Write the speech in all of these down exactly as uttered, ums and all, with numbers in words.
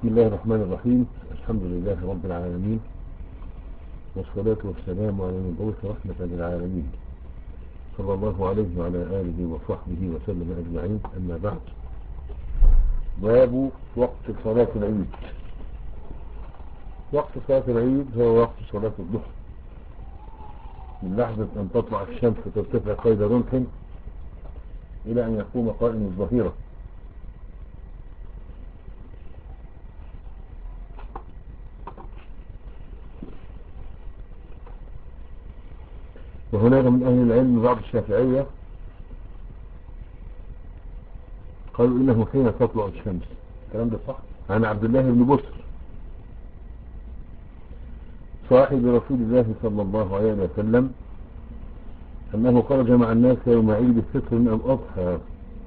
بسم الله الرحمن الرحيم. الحمد لله رب العالمين، والصلاة والسلام على المبعوث رحمة للعالمين صلى الله عليه وعلى آله وصحبه وسلم أجمعين. أما بعد، باب وقت صلاة العيد. وقت صلاة العيد هو وقت صلاة الضحى، من لحظة أن تطلع الشمس ترتفع قيد رمح إلى أن يقوم قائم الظهيرة. وهناك من أهل العلم بعض الشافعية قالوا إنه حين تطلع الشمس. الكلام ده صح عن عبد الله بن بسر صاحب رسول الله صلى الله عليه وسلم أنه خرج مع الناس يوم عيد الفطر من الأضحى،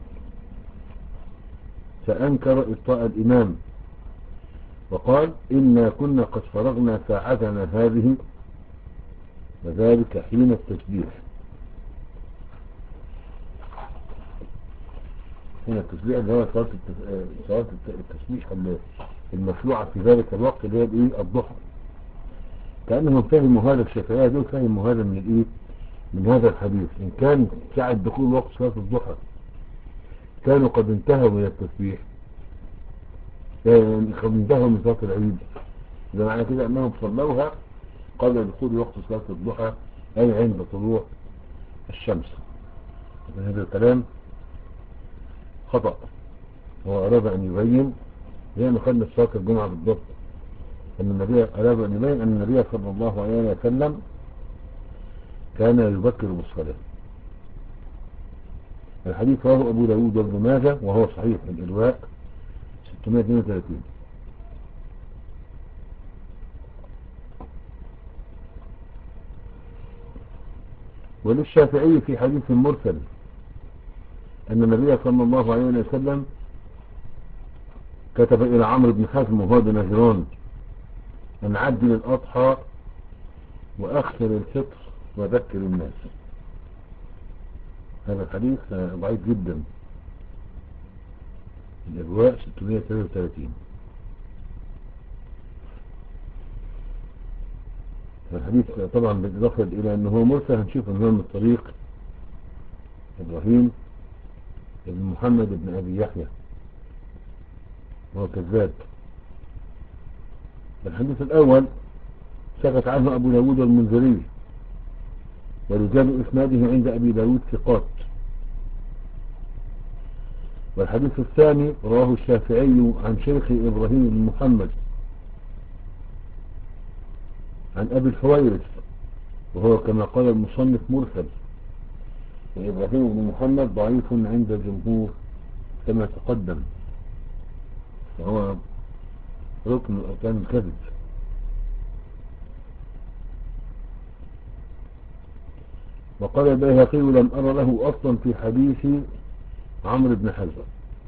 فأنكر إبطاء الإمام وقال: إنا كنا قد فرغنا ساعتنا هذه، وذلك حين التسبيح. حين التسبيح اللي هو صلاة التسبيح المشروعة في ذلك الوقت اللي هي الايه الضحى. كأنهم فهموا هذا، الشافعية دول فهموا هذا من الايه من هذا الحديث. إن كان ساعة دخول وقت صلاة الضحى كانوا قد انتهوا من التسبيح، يعني قد انتهوا من صلاة العيد، إذا معنى كده أنهم صلوها قبل دخول وقت صلاة الضحى، أي عند طلوع الشمس. هذا الكلام خطأ. هو أراد أن يبين، هي مخلص صلاة الجمعة بالضبط، أن النبي أراد أن يبين أن النبي صلى الله عليه وسلم كان يبكر بالصلاة. الحديث رواه أبو داود وابن ماجه وهو صحيح في الإرواء ستمائة واثنين وثلاثين. وللشافعي في حديث مرسل أن النبي صلى الله عليه وسلم كتب إلى عمرو بن حزم وهو بنجران أن عجل الأضحى وأخر الفطر وذكر الناس. هذا الحديث ضعيف جدا، الإرواء ستمائة وثلاثة وثلاثين. الحديث طبعا بالإضافة إلى أنه مرسل، هنشوف أنه من طريق إبراهيم بن محمد بن أبي يحيى وهو كذاب. الحديث الأول سكت عنه أبو داود والمنذري، ورجال إسناده عند أبي داود ثقات. والحديث الثاني رواه الشافعي عن شيخ إبراهيم بن محمد عن أبي الحويرث، وهو كما قال المصنف مرسل. وإبراهيم بن محمد ضعيف عند الجمهور كما تقدم، وهو ركن من أركان الكذب. وقال البيهقي: لم أرى له أصلا في حديث عمرو بن حزم.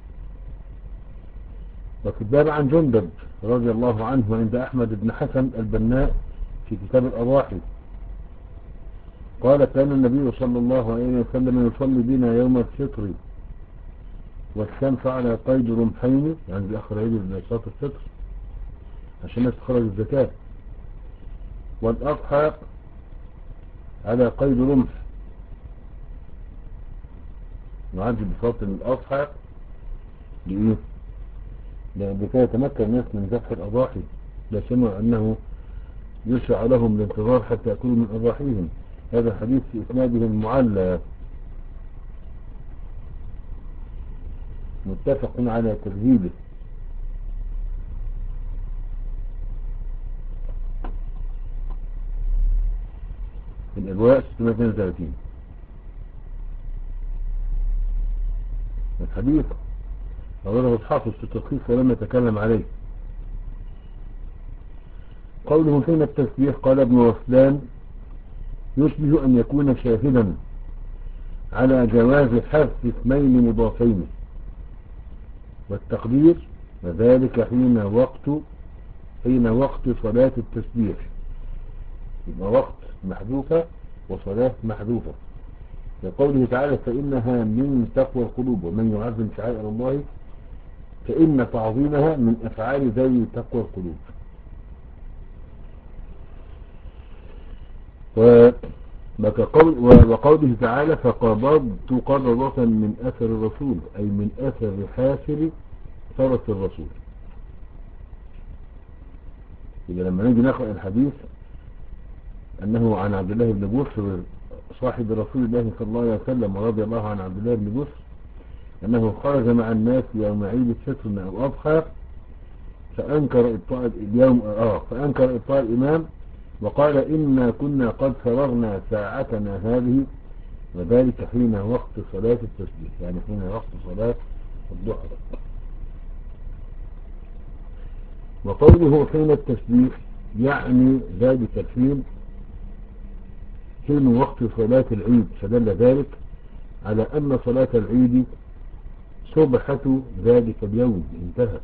وكذاب عن جندب رضي الله عنه عند أحمد بن حسن البناء في كتاب الأضاحي قال: كان النبي صلى الله عليه وسلم يصلي بنا يوم الفطر والشمس على قيد رمحين، يعني بآخر عيد من صلاة الفطر عشان الناس تخرج الزكاة، والأضحى على قيد رمح، نعجل بصلاة الأضحى لإيه؟ لكي يتمكن الناس من ذبح الأضاحي، لا سمع أنه يشرع لهم الانتظار حتى يأكلوا من أضاحيهم. هذا الحديث في إسناده المعلى متفق على تكذيبه. في الإرواء ستمائة واثنين وثلاثين. الحديث أوله الحافظ في التلخيص ولم يتكلم عليه. قوله حين التسبيح قال ابن رسلان: يشبه أن يكون شاهدا على جواز حذف اسمين مضافين، والتقدير وذلك حين وقت حين وقت صلاة التسبيح، يبقى وقت محذوفة وصلاة محذوفة. لقوله تعالى: فإنها من تقوى القلوب، ومن يعظم شعائر الله فإن تعظيمها من أفعال ذوي تقوى القلوب. وقوله تعالى فقبضت قبضة من أثر الرسول، أي من أثر حافر فرس الرسول. إذا لما نيجي نقرأ الحديث أنه عن عبد الله بن بسر صاحب رسول الله صلى الله عليه وسلم ورضي الله عن عبد الله بن بسر أنه خرج مع الناس يوم عيد الفطر أو أضحى فأنكر إبطاء اليوم آه فأنكر إبطاء الإمام وقال إنا كنا قد فرغنا ساعتنا هذه، وذلك حين وقت صلاة التسبيح، يعني حين وقت صلاة الضحى. وقوله حين التسبيح يعني ذلك الحين حين وقت صلاة العيد، فدل ذلك على أن صلاة العيد صبحة ذلك اليوم انتهت.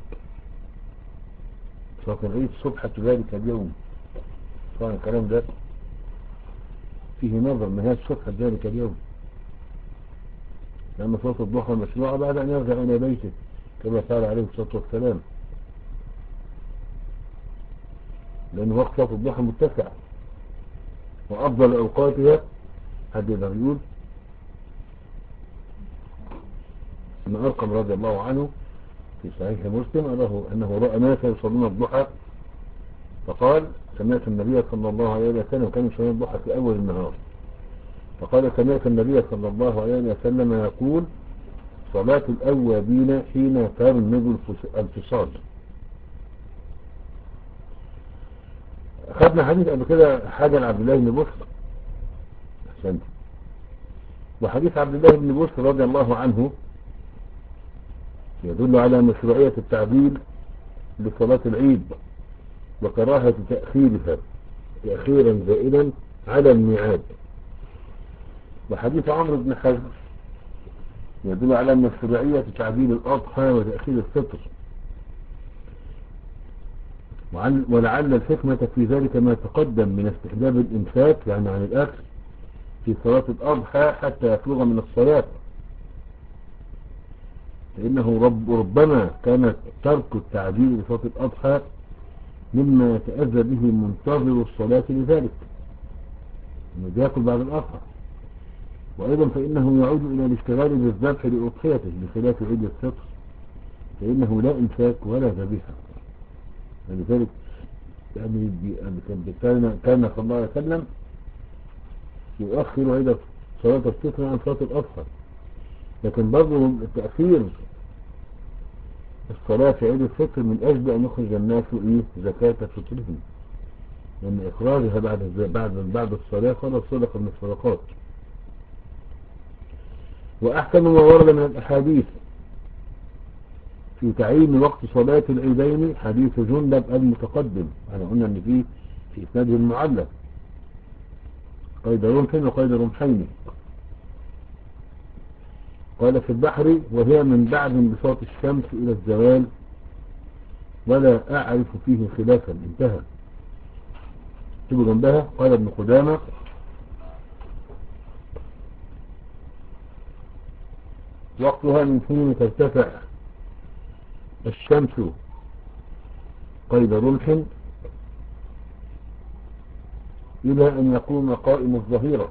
صلاة العيد صبحة ذلك اليوم. طبعا الكلام ده فيه نظر، نهاية صبحة ذلك اليوم، لأن صلاة الضحى مشروعة بعد أن يرجع إلى بيته كما قال عليه الصلاة والسلام، لأن وقت صلاة الضحى متسع وأفضل أوقاتها. حد يقدر يقول أن أرقم رضي الله عنه في صحيح مسلم أنه رأى ناس يصلون الضحى فقال سمعت النبي صلى الله عليه وسلم، كانوا يصلون الضحى في أول النهار، فقال سمعت النبي صلى الله عليه وسلم يقول صلاة الأوابين حين ترمض الفصال. أخذنا حديث قبل كده حاجة لعبد الله بن بسر أحسنت، وحديث عبد الله بن بسر رضي الله عنه يدل على مشروعية التعديل لصلاة العيد وكراهة تأخيرها تأخيرا زائدا على الميعاد. وحديث عمرو بن حزم يدل على مشروعية تعديل الأضحى وتأخير الفطر، ولعل الحكمة في ذلك ما تقدم من استحباب الإمساك يعني عن الأكل في صلاة الأضحى حتى يفرغ من الصلاة، فإنه رب ربما كان ترك التعديل لصلاة الأضحى مما يتأذى به منتظر الصلاة لذلك انه بياكل بعد الأضحى، وأيضا فإنه يعود إلى الاشتغال بالذبح لأضحيته بخلاف عيد الفطر فإنه لا إمساك ولا ذبيحة. لذلك يعني كان كان صلى الله عليه وسلم يؤخر عيد صلاة الفطر عن صلاة الأضحى، لكن برضه تأخير الصلاة في عيد الفطر من أجل أن يخرج الناس إيه زكاة فطرهم، لأن إخراجها بعد بعد بعد الصلاة خلاص صدقة من الصدقات. وأحسن ما ورد من الأحاديث في تعيين وقت صلاة العيدين حديث جندب المتقدم، أنا قلنا أن فيه في إسناده المعلق قيد رمح وقيد رمحين. قال في البحر وهي من بعد انبساط الشمس إلى الزوال ولا أعرف فيه خلافا، انتهى. تبقى جنبها قال ابن قدامة وقتها من حين ترتفع الشمس قيد رمح إلى أن يقوم قائم الظهيرة.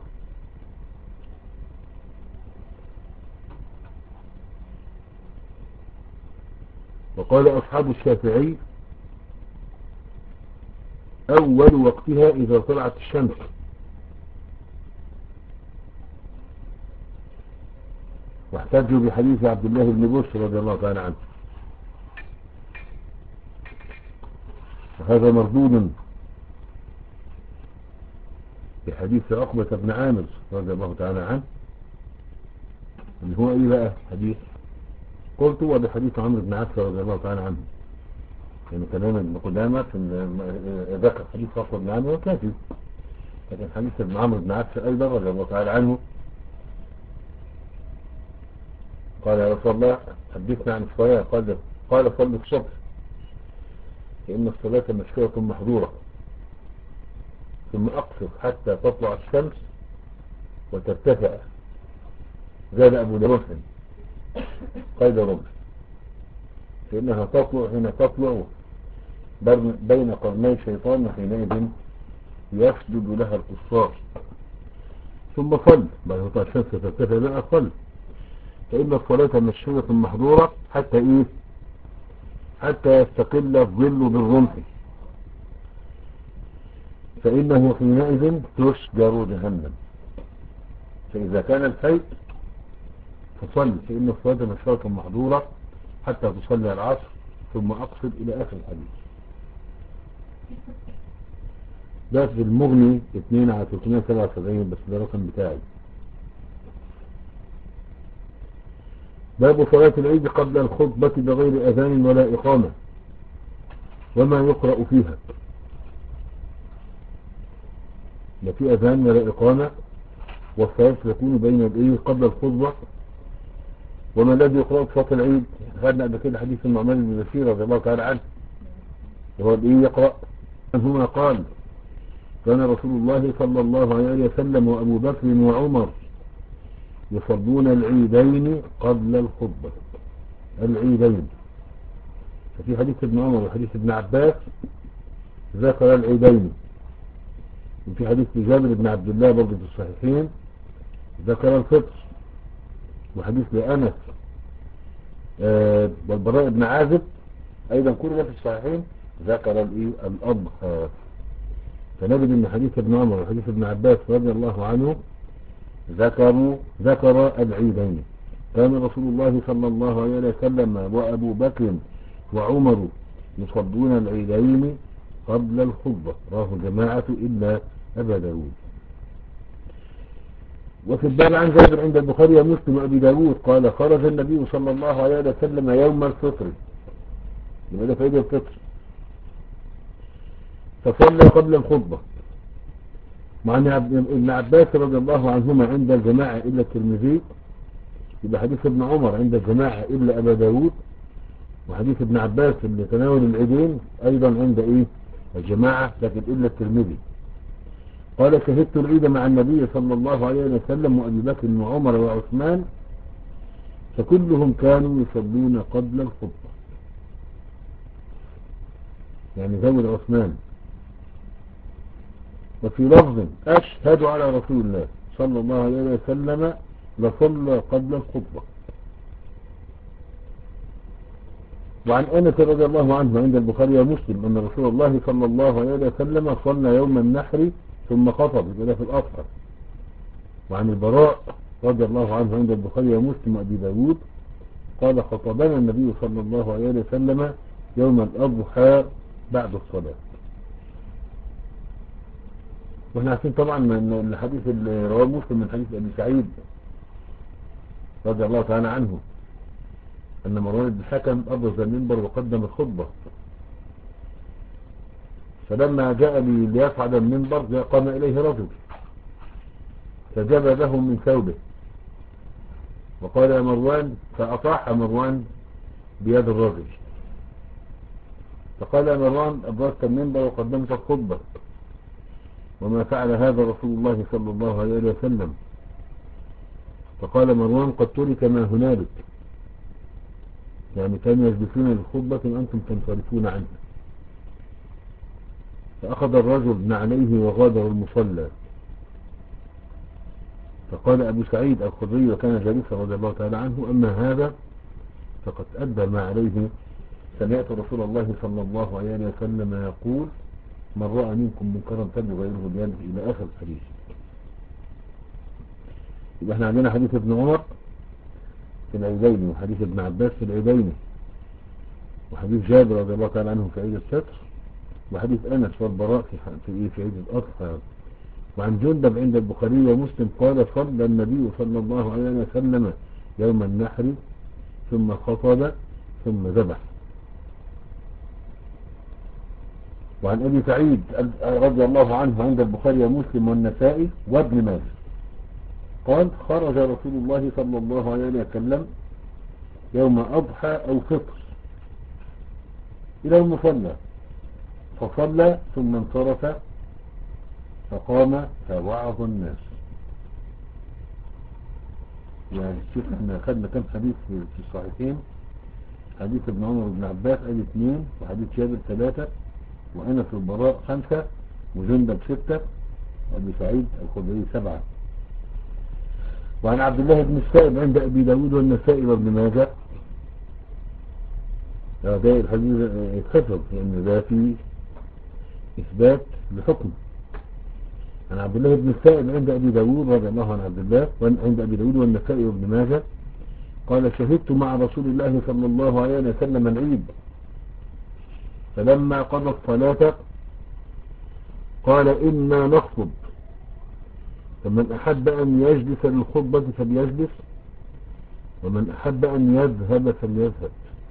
وقال أصحاب الشافعي أول وقتها إذا طلعت الشمس، واحتجوا بحديث عبد الله بن بسر رضي الله تعالى عنه، وهذا مردود بحديث عقبة بن عامر رضي الله تعالى عنه اللي هو ايه بقى حديث قلت وبحديث عمرو بن عبس رضي الله تعالى عنه، يعني كلام ابن قدامة في ذكر حديث عقبة بن عامر وكافي، لكن حديث ابن عمرو بن عبس ايضا رضي الله تعالى عنه قال يا رسول الله حدثنا عن الصلاة، قال قال صلوا الصبح فإن الصلاة مشكورة محظورة ثم أقصر حتى تطلع الشمس وترتفع. زاد أبو داود قيد رمح. فإنها تطلع حين تطلع بين قرني شيطان، وحينئذ يسجد لها الكفار. ثم صل بعد ما الشمس ترتفع بقى صل، فإن الصلاة مشهورة محظورة حتى إيه حتى يستقل الظل بالرمح، فإنه حينئذ تشجر جهنم. فإذا كان الفيء فصل، فإن الصلاة مشهورة محظورة حتى تصلي العصر، ثم أقصد إلى آخر الحديث. ده في المغني اتنين على ثلاثمائة وسبعة وسبعين، بس ده الرقم بتاعي. باب صلاة العيد قبل الخطبة بغير أذان ولا إقامة، وما يقرأ فيها. لا في أذان ولا إقامة، والصلاة تكون بين الإيه قبل الخطبة. وما الذي يقرأ في صلاة العيد؟ خدنا قبل كده حديث النعمان بن بشير رضي الله تعالى عنه، هو الإيه يقرأ. هنا قال: كان رسول الله صلى الله عليه وسلم وأبو بكر وعمر يصلون العيدين قبل الخطبة. العيدين، ففي حديث ابن عمر وحديث ابن عباس ذكر العيدين، وفي حديث جابر بن عبد الله برضه في الصحيحين ذكر الفطر، وحديث لأنس آه والبراء بن عازب أيضا كل ده في الصحيحين ذكر الأضحى. فنجد ان حديث ابن عمر وحديث ابن عباس رضي الله عنه ذكروا ذكر العيدين. كان رسول الله صلى الله عليه وسلم وأبو بكر وعمر يصلون العيدين قبل الخطبة، رواه الجماعة إلا أبا داود. وفي الباب عن جابر عند البخاري ومسلم وأبي داود قال: خرج النبي صلى الله عليه وسلم يوم الفطر، يبقى ده في عيد الفطر، فصلى قبل الخطبة مع ابن عباس رضي الله عنهما عند الجماعة إلا الترمذي، يبقى حديث ابن عمر عند الجماعة إلا أبا داود، وحديث ابن عباس اللي تناول العيدين أيضا عند إيه الجماعة لكن إلا الترمذي. قال: شهدت العيد مع النبي صلى الله عليه وسلم وأبي بكر وعمر وعثمان، فكلهم كانوا يصلون قبل الخطبة، يعني زود عثمان. وفي لفظ: أشهد على رسول الله صلى الله عليه وسلم لصلى قبل الخطبة. وعن أنس رضي الله عنه عند البخاري ومسلم أن رسول الله صلى الله عليه وسلم صلى يوم النحر ثم خطب، يبقى في الأضحى. وعن البراء رضي الله عنه عند البخاري ومسلم وأبي داود قال: خطبنا النبي صلى الله عليه وسلم يوم الأضحى بعد الصلاة. واحنا عارفين طبعا من الحديث اللي رواه مسلم من حديث أبي سعيد رضي الله تعالى عنه أن مروان بن الحكم أبرز المنبر وقدم الخطبة، فلما جاء لي ليصعد المنبر جاء قام إليه رجل فجبى له من ثوبه وقال: يا مروان، فأطاح مروان بيد الرجل، فقال: يا مروان، أبرزت المنبر وقدمت الخطبة، وما فعل هذا رسول الله صلى الله عليه وسلم. فقال مروان: قد ترك ما هنالك، يعني كانوا يجلسون للخطبة وأنتم تنصرفون عنها. فأخذ الرجل نعليه وغادر المصلى. فقال أبو سعيد الخدري وكان جالسا رضي الله تعالى عنه: أما هذا فقد أدى ما عليه، سمعت رسول الله صلى الله عليه وسلم يقول: من رأى منكم منكرا فليغيره بيده، إلى آخر الحديث. يبقى احنا عندنا حديث ابن عمر في العيدين، وحديث ابن عباس في العيدين، وحديث جابر رضي الله تعالى عنه في عيد الفطر، وحديث أنس والبراء في في إيه في عيد الأضحى. وعن جندب عند البخاري ومسلم قال: صلى النبي صلى الله عليه وسلم يوم النحر ثم خطب ثم ذبح. وعن أبي سعيد رضي الله عنه عند البخاري ومسلم والنسائي وابن ماجه قال: خرج رسول الله صلى الله عليه وسلم يوم أضحى أو فطر إلى المصلى فصلى ثم انصرف فقام فوعظ الناس. يعني شوف احنا خدنا كم حديث في الصحيحين حديث ابن عمر وابن عباس ادي اثنين، وحديث جابر ثلاثة، وانس البراء خمسة، وجندب ستة، وابي سعيد الخدري سبعة. وعن عبد الله بن السائب عند ابي داود والنسائي وابن ماجه. ده الحديث يتحفظ لان ده فيه اثبات لحكم. عن عبد الله بن السائب عند ابي داود رضي الله عن عبد الله عند ابي داود والنسائي وابن ماجه قال شهدت مع رسول الله صلى الله عليه وسلم العيد، فلما قضى الصلاة قال إنا نخطب، فمن أحب أن يجلس للخطبة فليجلس، ومن أحب أن يذهب فليذهب.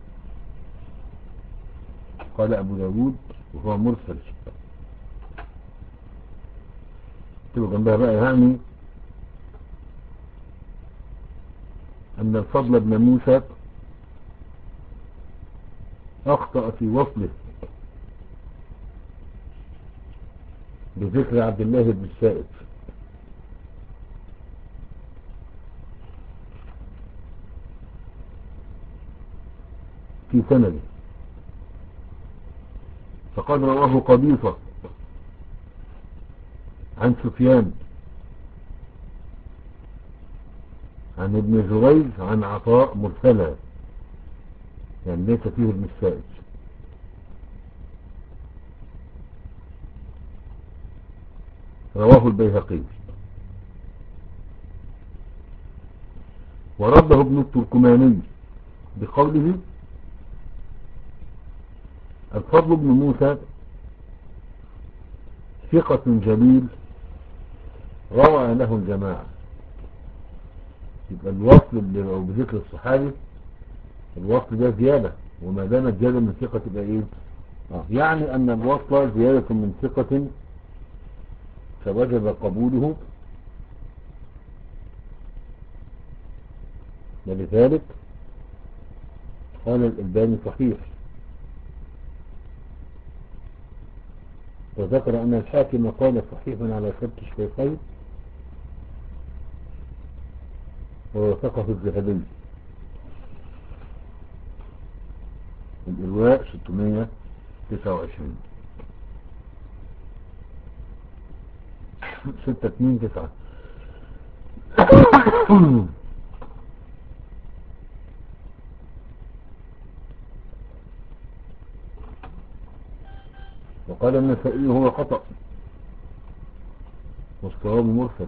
قال أبو داود وهو مرسل. تبقى جنبها بقى يعني أن الفضل بن موسى أخطأ في وصله بذكر عبد الله بن السائب، في سنده، فقد رواه قبيصة عن سفيان عن ابن جريج عن عطاء مرسلا، يعني ليس فيه ابن السائب. رواه البيهقي. ورده ابن التركماني بقوله الفضل بن موسى ثقة جليل روى له الجماعة. يبقى الوصل اللي او بذكر الصحابي الوصل ده زيادة، وما دامت زيادة من ثقة تبقى ايه؟ آه. يعني ان الوصل زيادة من ثقة فوجب قبوله، ولذلك قال الألباني صحيح، وذكر أن الحاكم قال صحيح على شرط الشيخين، ووثقه الذهبي. الإرواء ستمائة وتسعة وعشرين ستة اثنين تسعة. وقال النسائي هو خطأ والصواب مرسل.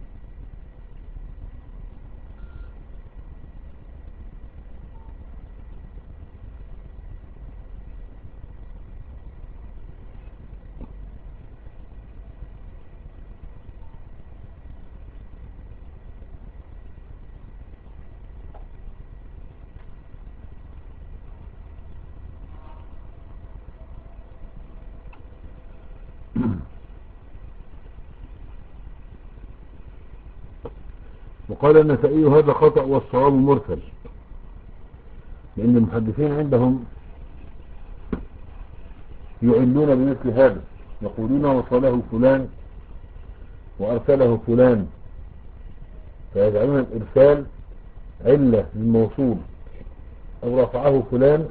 وقال النسائي هذا خطأ والصواب مرسل، لأن المحدثين عندهم يعلون بمثل هذا، يقولون وصله فلان وأرسله فلان، فيجعلون الإرسال علة للموصول، أو رفعه فلان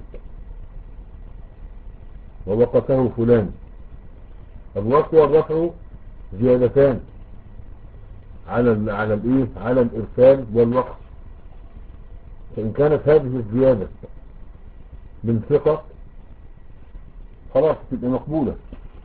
ووقفه فلان. الوصل والرفع زيادتان على ال على الايه على الارسال والوقف، فان كانت هذه الزيادة من ثقة خلاص تبقى مقبولة.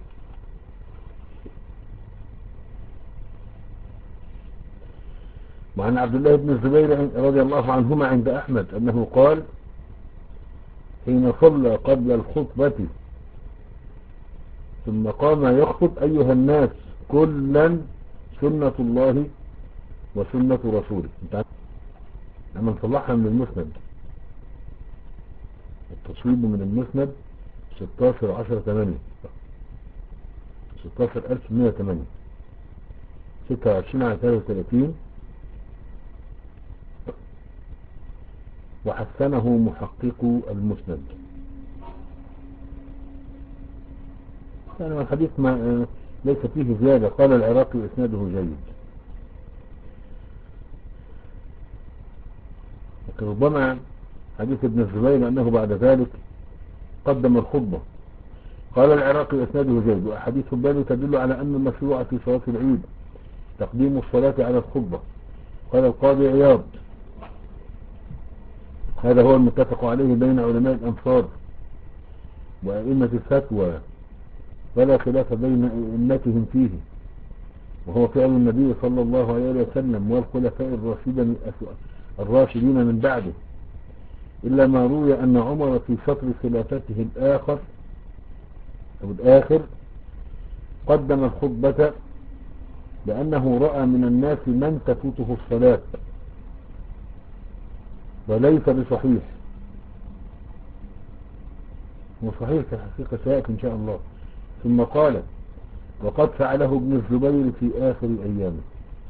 وعن عبد الله بن الزبير رضي الله عنهما عند احمد انه قال حين صلى قبل الخطبة ثم قام يخطب ايها الناس كلا سنة الله وسنة رسوله. لما نصلحها من المسند، التصويب من المسند ستاشر عشرة ثمانية ستاشر ألف ومائة وثمانية ستة وعشرين على ثلاثة وثلاثين، وحسنه محقق المسند. يعني الحديث ما ليس فيه زيادة. قال العراقي اسناده جيد، لكن ربما حديث ابن الزبير أنه بعد ذلك قدم الخطبة. قال العراقي إسناده جيد، وأحاديث الباب تدل على أن المشروع في صلاة العيد تقديم الصلاة على الخطبة. قال القاضي عياض هذا هو المتفق عليه بين علماء الأمصار وأئمة الفتوى، ولا خلاف بين أئمتهم فيه، وهو فعل النبي صلى الله عليه وسلم والخلفاء الراشدين الراشدين من بعده، إلا ما روي أن عمر في فتر خلافته الآخر أو الآخر قدم الخطبة لأنه رأى من الناس من تفوته الصلاة، وليس بصحيح، وصحيح في الحقيقة سيأتي إن شاء الله. ثم قال وقد فعله ابن الزبير في آخر أيامه.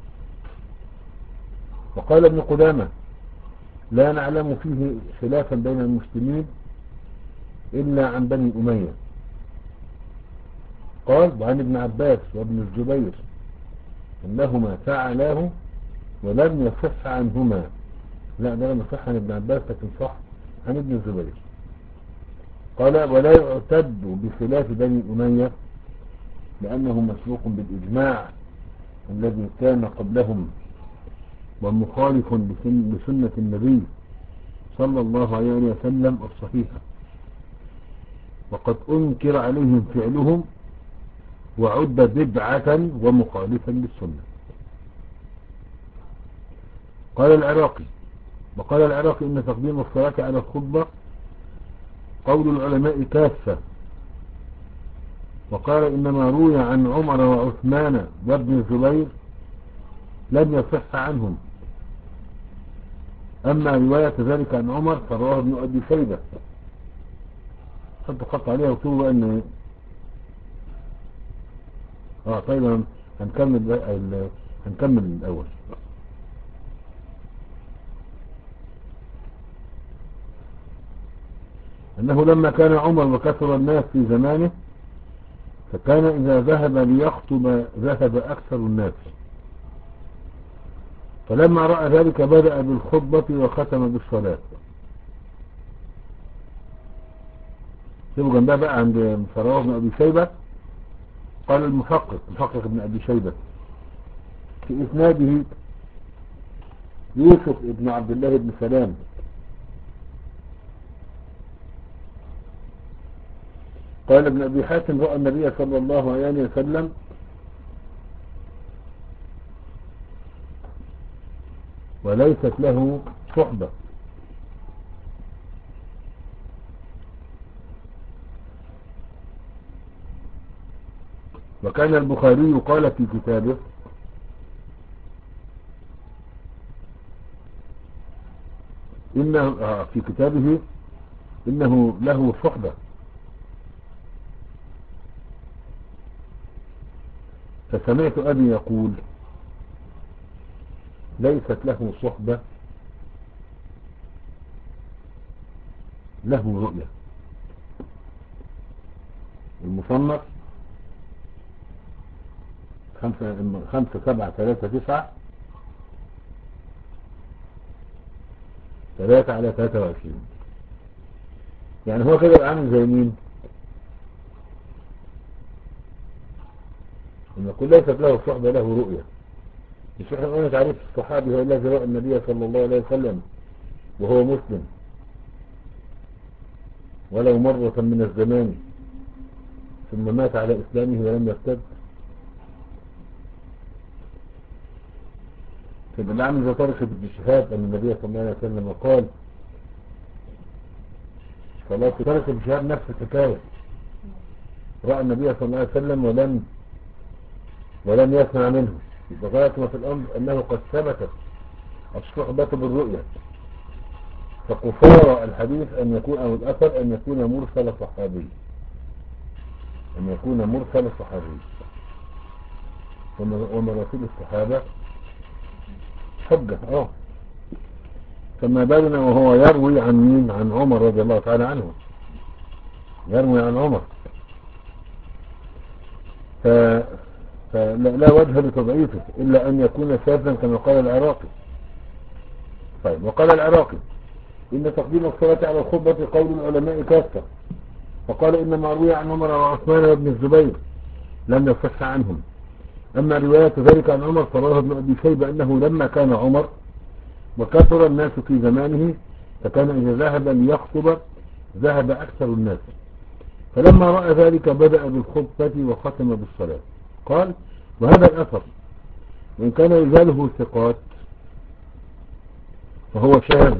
وقال ابن قدامة لا نعلم فيه خلافا بين المسلمين إلا عن بني أمية. قال وعن ابن عباس وابن الزبير أنهما فعلاه ولم يصح عنهما. لا ده لم يصح عن ابن عباس لكن صح عن ابن الزبير. قال ولا يعتد بخلاف بني أمية لأنه مسبوق بالإجماع الذي كان قبلهم ومخالف بسنة النبي صلى الله عليه وسلم الصحيحة، وقد أنكر عليهم فعلهم وعد بدعة ومخالفا للسنة. قال العراقي وقال العراقي إن تقديم الصلاة على الخطبة قول العلماء كافة. وقال إنما روي عن عمر وعثمان وابن الزبير لم يصح عنهم، أما رواية ذلك عن عمر فرواه ابن أبي شيبة. حط خط عليها وكتبوا أن اه طيب هنكمل ال... هنكمل الأول. أنه لما كان عمر وكثر الناس في زمانه فكان إذا ذهب ليخطب ذهب أكثر الناس، فلما رأى ذلك بدأ بالخطبة وختم بالصلاة. سيبوا جنبها بقى عند فرواه ابن أبي شيبة. قال المحقق محقق ابن أبي شيبة في إسناده يوسف ابن عبد الله بن سلام قال ابن أبي حاتم رأى النبي صلى الله عليه وسلم وليست له صحبة، وكان البخاري قال في كتابه إنه في كتابه إنه له صحبة، فسمعت أبي يقول ليست له صحبة له رؤية. المصنف خمسة, خمسة سبعة ثلاثة تسعة ثلاثة على ثلاثة وعشرين. يعني هو كده عامل زي مين؟ إن يقول ليست له صحبة له رؤية. مش احنا قلنا تعريف الصحابي هو الذي رأى النبي صلى الله عليه وسلم وهو مسلم ولو مرة من الزمان ثم مات على إسلامه ولم يرتد. كده اللي عامل زي طارق بن شهاب أن النبي صلى الله عليه وسلم قال صلاة طارق بن شهاب نفس الحكاية، رأى النبي صلى الله عليه وسلم ولم ولم يسمع منه. يبقى غاية ما في الأمر أنه قد ثبتت الصحبة بالرؤية، فقصار الحديث أن يكون أو الأثر أن يكون مرسل صحابي أن يكون مرسل صحابي ومراسيل الصحابة حجة. اه فما بالنا وهو يروي عن مين؟ عن عمر رضي الله تعالى عنه، يروي عن عمر، ف... فلا لا وجه لتضعيفه إلا أن يكون شاذا كما قال العراقي. طيب وقال العراقي إن تقديم الصلاة على الخطبة قول العلماء كافة، فقال إنما روي عن عمر وعثمان وابن الزبير لم يصح عنهم. أما رواية ذلك عن عمر فرواه ابن أبي شيبة أنه لما كان عمر وكثر الناس في زمانه فكان إذا ذهب ليخطب ذهب أكثر الناس، فلما رأى ذلك بدأ بالخطبة وختم بالصلاة. قال: وهذا الأثر وإن كان رجاله ثقات فهو شاذ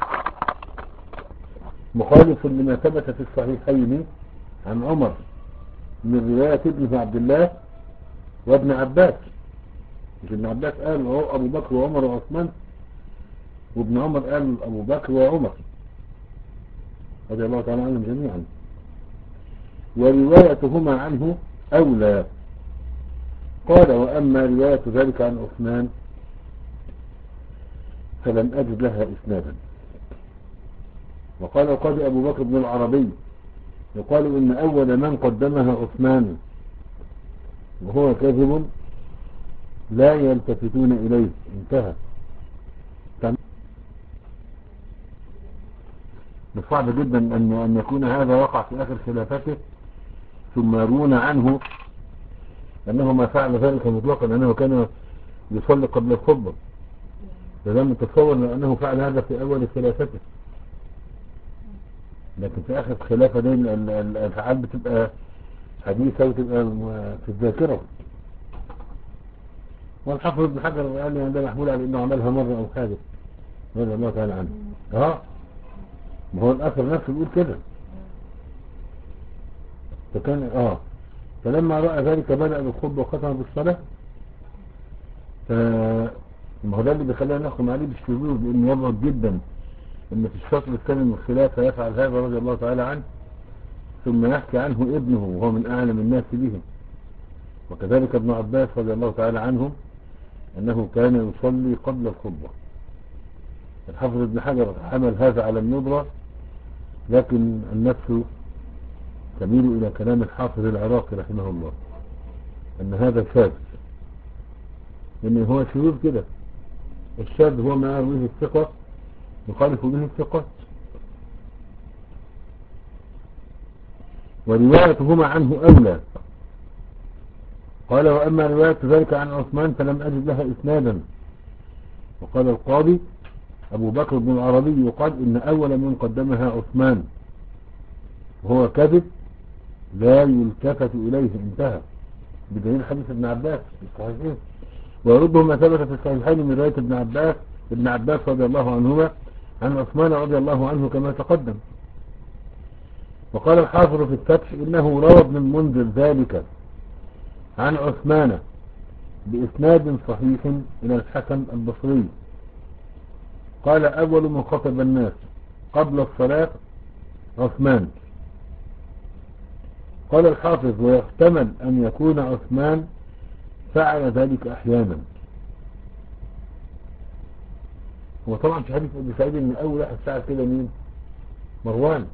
مخالف لما ثبت في الصحيحين عن عمر من رواية ابن عبد الله وابن عباس. مش ابن عباس قال أبو بكر وعمر وعثمان، وابن عمر قال أبو بكر وعمر رضي الله تعالى عنهم جميعا، وروايتهما عنه أولى. قال: وأما رواية ذلك عن عثمان فلم أجد لها إسنادا. وقال القاضي أبو بكر بن العربي: يقال إن أول من قدمها عثمان وهو كاذب لا يلتفتون إليه. انتهى. صعب جدا أن أن يكون هذا وقع في آخر خلافته ثم يرون عنه أنه ما فعل ذلك مطلقا، أنه كان يصلي قبل الخطبة، فلم نتصور أنه فعل هذا في أول خلافته، لكن في آخر خلافة دي الأفعال بتبقى حديثة وتبقى في الذاكرة. والحافظ ابن حجر قال لي ده محمول على أنه عملها مرة أو حاجة رضي الله تعالى عنه. اه ما هو الأثر نفسه بيقول كده. فكان اه فلما رأى ذلك بدأ بالخطبة وختم بالصلاة. ف ما هو ده اللي بيخلينا نحكم عليه بالشذوذ، لأنه يبعد جدا ان في الشطر الثاني من الخلافة يفعل هذا رضي الله تعالى عنه، ثم يحكي عنه ابنه وهو من أعلم الناس به. وكذلك ابن عباس رضي الله تعالى عنهم أنه كان يصلي قبل الخطبة. الحافظ ابن حجر حمل هذا على النظرة، لكن النفس تميل إلى كلام الحافظ العراقي رحمه الله أن هذا شاذ، لأن هو شذوذ كده. الشاذ هو ما يرويه الثقة يخالف به الثقات. وروايتهما عنه أولى. قال: وأما رواية ذلك عن عثمان فلم أجد لها إسنادا. وقال القاضي أبو بكر بن العربي: يقال إن أول من قدمها عثمان وهو كذب لا يلتفت إليه. انتهى. بدليل حديث ابن عباس في الصحيحين، ويرده ما ثبت في الصحيحين من رواية ابن عباس ابن عباس رضي الله عنهما عن عثمان رضي الله عنه كما تقدم. وقال الحافظ في الفتح: إنه روى ابن المنذر ذلك عن عثمان بإسناد صحيح إلى الحسن البصري. قال: أول من خطب الناس قبل الصلاة عثمان. قال الحافظ: ويحتمل أن يكون عثمان فعل ذلك أحيانا. هو طبعا في حديث ابن سعيد ان اول واحد فعل كده مين؟ مروان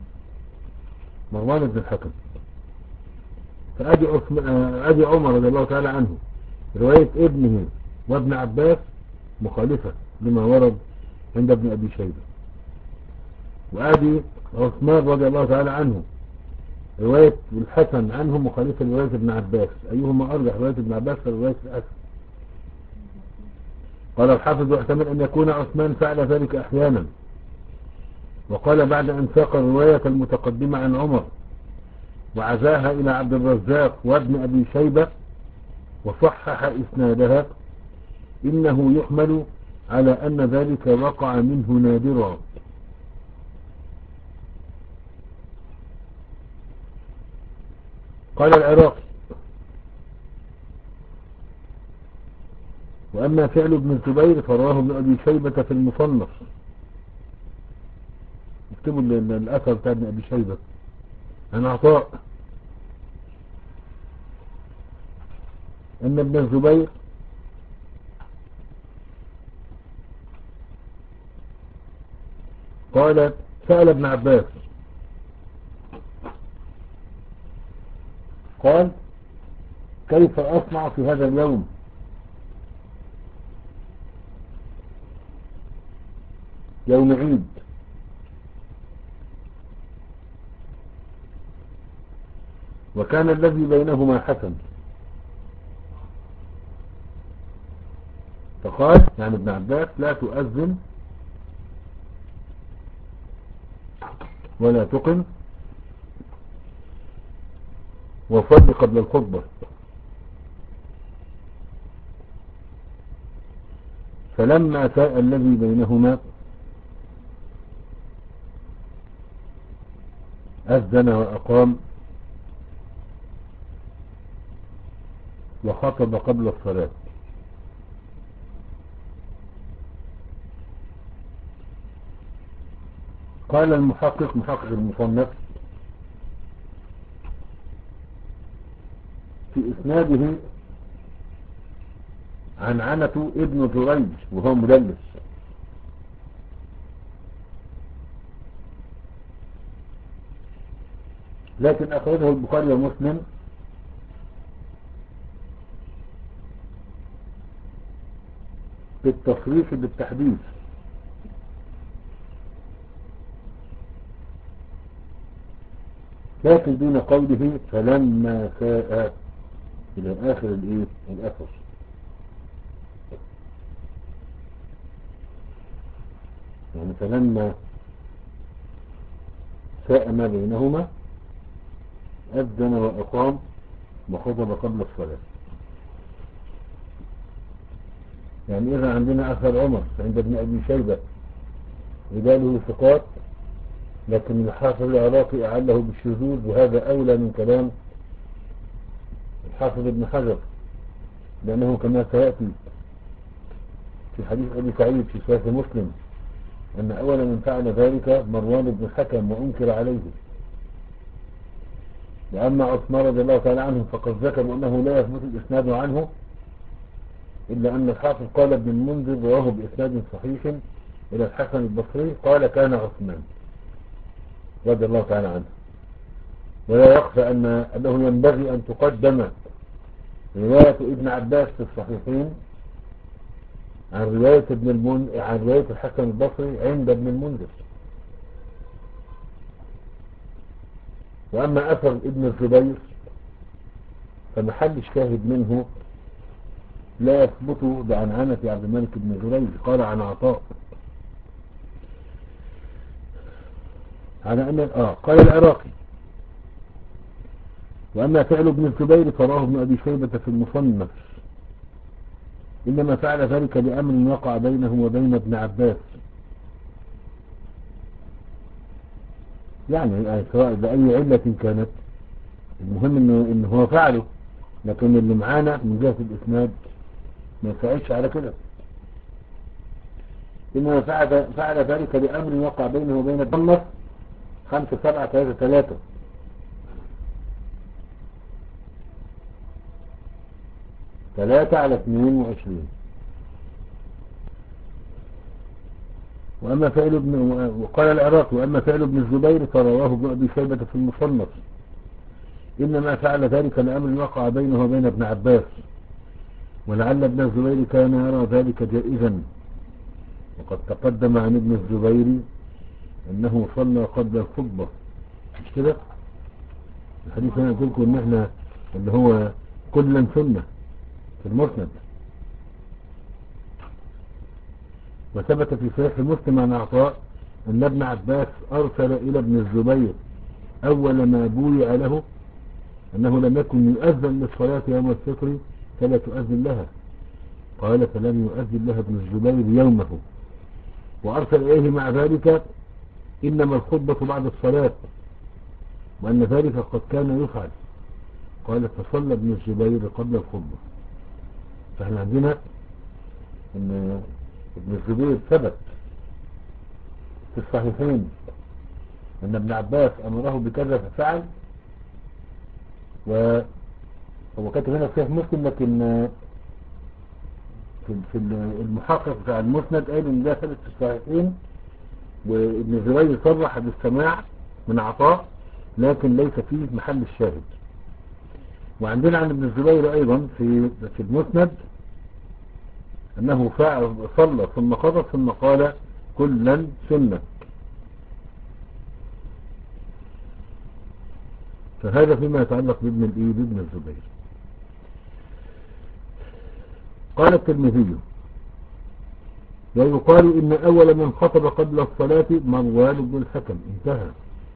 مروان بن الحكم. فادي ادي عمر رضي الله تعالى عنه رواية ابنه وابن عباس مخالفة لما ورد عند ابن ابي شيبة. وادي عثمان رضي الله تعالى عنه رواية الحسن عنه مخالفة لرواية ابن عباس. ايهما ارجح، رواية ابن عباس ولا رواية الحسن؟ قال الحافظ: يحتمل أن يكون عثمان فعل ذلك أحيانا. وقال بعد أن ساق الرواية المتقدمة عن عمر وعزاها إلى عبد الرزاق وابن أبي شيبة وصحح إسنادها: إنه يحمل على أن ذلك وقع منه نادرا. قال العراقي: وأما فعل ابن الزبير فرواه ابن أبي شيبة في المصنف. اكتبوا الأثر بتاع ابن أبي شيبة عن عطاء أن ابن الزبير قال: سأل ابن عباس قال: كيف أصنع في هذا اليوم؟ يوم عيد وكان الذي بينهما حسن. فقال يعني ابن عباس لا تؤذن ولا تقم وصل قبل الخطبة. فلما ساء الذي بينهما أذن وأقام وخطب قبل الصلاة. قال المحقق محقق المصنف في إسناده عنعنة ابن جريج وهو مدلس، لكن أخرجه البخاري ومسلم بالتصريح بالتحديث، لكن دون قوله فلما ساء إلى آخر الإيه الأثر. يعني فلما ساء ما بينهما أذن وأقام وخطب قبل الصلاة. يعني إذا عندنا أثر عمر عند ابن أبي شيبة رجاله ثقات، لكن الحافظ العراقي أعله بالشذوذ، وهذا أولى من كلام الحافظ ابن حجر، لأنه كما سيأتي في حديث أبي سعيد في صحيح مسلم أن أول من فعل ذلك مروان بن الحكم وأنكر عليه. وأما عثمان رضي الله تعالى عنه فقد ذكر أنه لا يثبت الإسناد عنه، إلا أن الحافظ قال ابن المنذر رواه بإسناد صحيح إلى الحسن البصري قال كان عثمان رضي الله تعالى عنه. ولا يخفى أن أنه ينبغي أن تقدم رواية ابن عباس في الصحيحين عن رواية ابن المن... عن رواية الحسن البصري عند ابن المنذر. وأما أثر ابن الزبير فمحل الشاهد منه لا يثبت بعنعنة عبد الملك بن جريج قال عن عطاء على أن آه قال العراقي وأما فعل ابن الزبير فراه ابن أبي شيبة في المصنف، إنما فعل ذلك بأمر وقع بينه وبين ابن عباس، يعني سواء بأي علة كانت، المهم إنه, إنه هو فعله، لكن اللي معانا من جهة الإسناد ما يساعدش على كده. إنما فعل, فعل ذلك بأمر وقع بينه وبين الضمر خمسة سبعة ثلاثة ثلاثة ثلاثة على اثنين وعشرين. وأما فعل ابن وقال العراقي وأما فعل ابن الزبير فرواه ابن أبي شيبة في المصنف، إنما فعل ذلك لأمر وقع بينه وبين ابن عباس، ولعل ابن الزبير كان يرى ذلك جائزا، وقد تقدم عن ابن الزبير أنه صلى قبل الخطبة، مش كده؟ الحديث أنا قلت لكم إن احنا اللي هو كلا سنة في المسند. وثبت في صحيح مسلم عن عطاء أن ابن عباس أرسل إلى ابن الزبير أول ما بويع له أنه لم يكن يؤذن للصلاة يوم الفطر فلا تؤذن لها، قال فلم يؤذن لها ابن الزبير يومه، وأرسل إليه مع ذلك إنما الخطبة بعد الصلاة، وأن ذلك قد كان يفعل، قال فصلى ابن الزبير قبل الخطبة. فاحنا عندنا ان ابن الزبير ثبت في الصحيحين ان ابن عباس امره بكذا ففعل، وهو كاتب هنا في مسلم، لكن في المحقق بتاع المسند قال ان ده ثبت في الصحيحين، وابن الزبير صرح بالسماع من عطاء لكن ليس فيه محل الشاهد. وعندنا عن ابن الزبير ايضا في في المسند انه فعل صلى ثم قضى ثم قال كلا سنة. فهذا فيما يتعلق بابن الإيه بابن الزبير. قال الترمذي ويقال إن أول من خطب قبل الصلاة مروان بن الحكم. انتهى.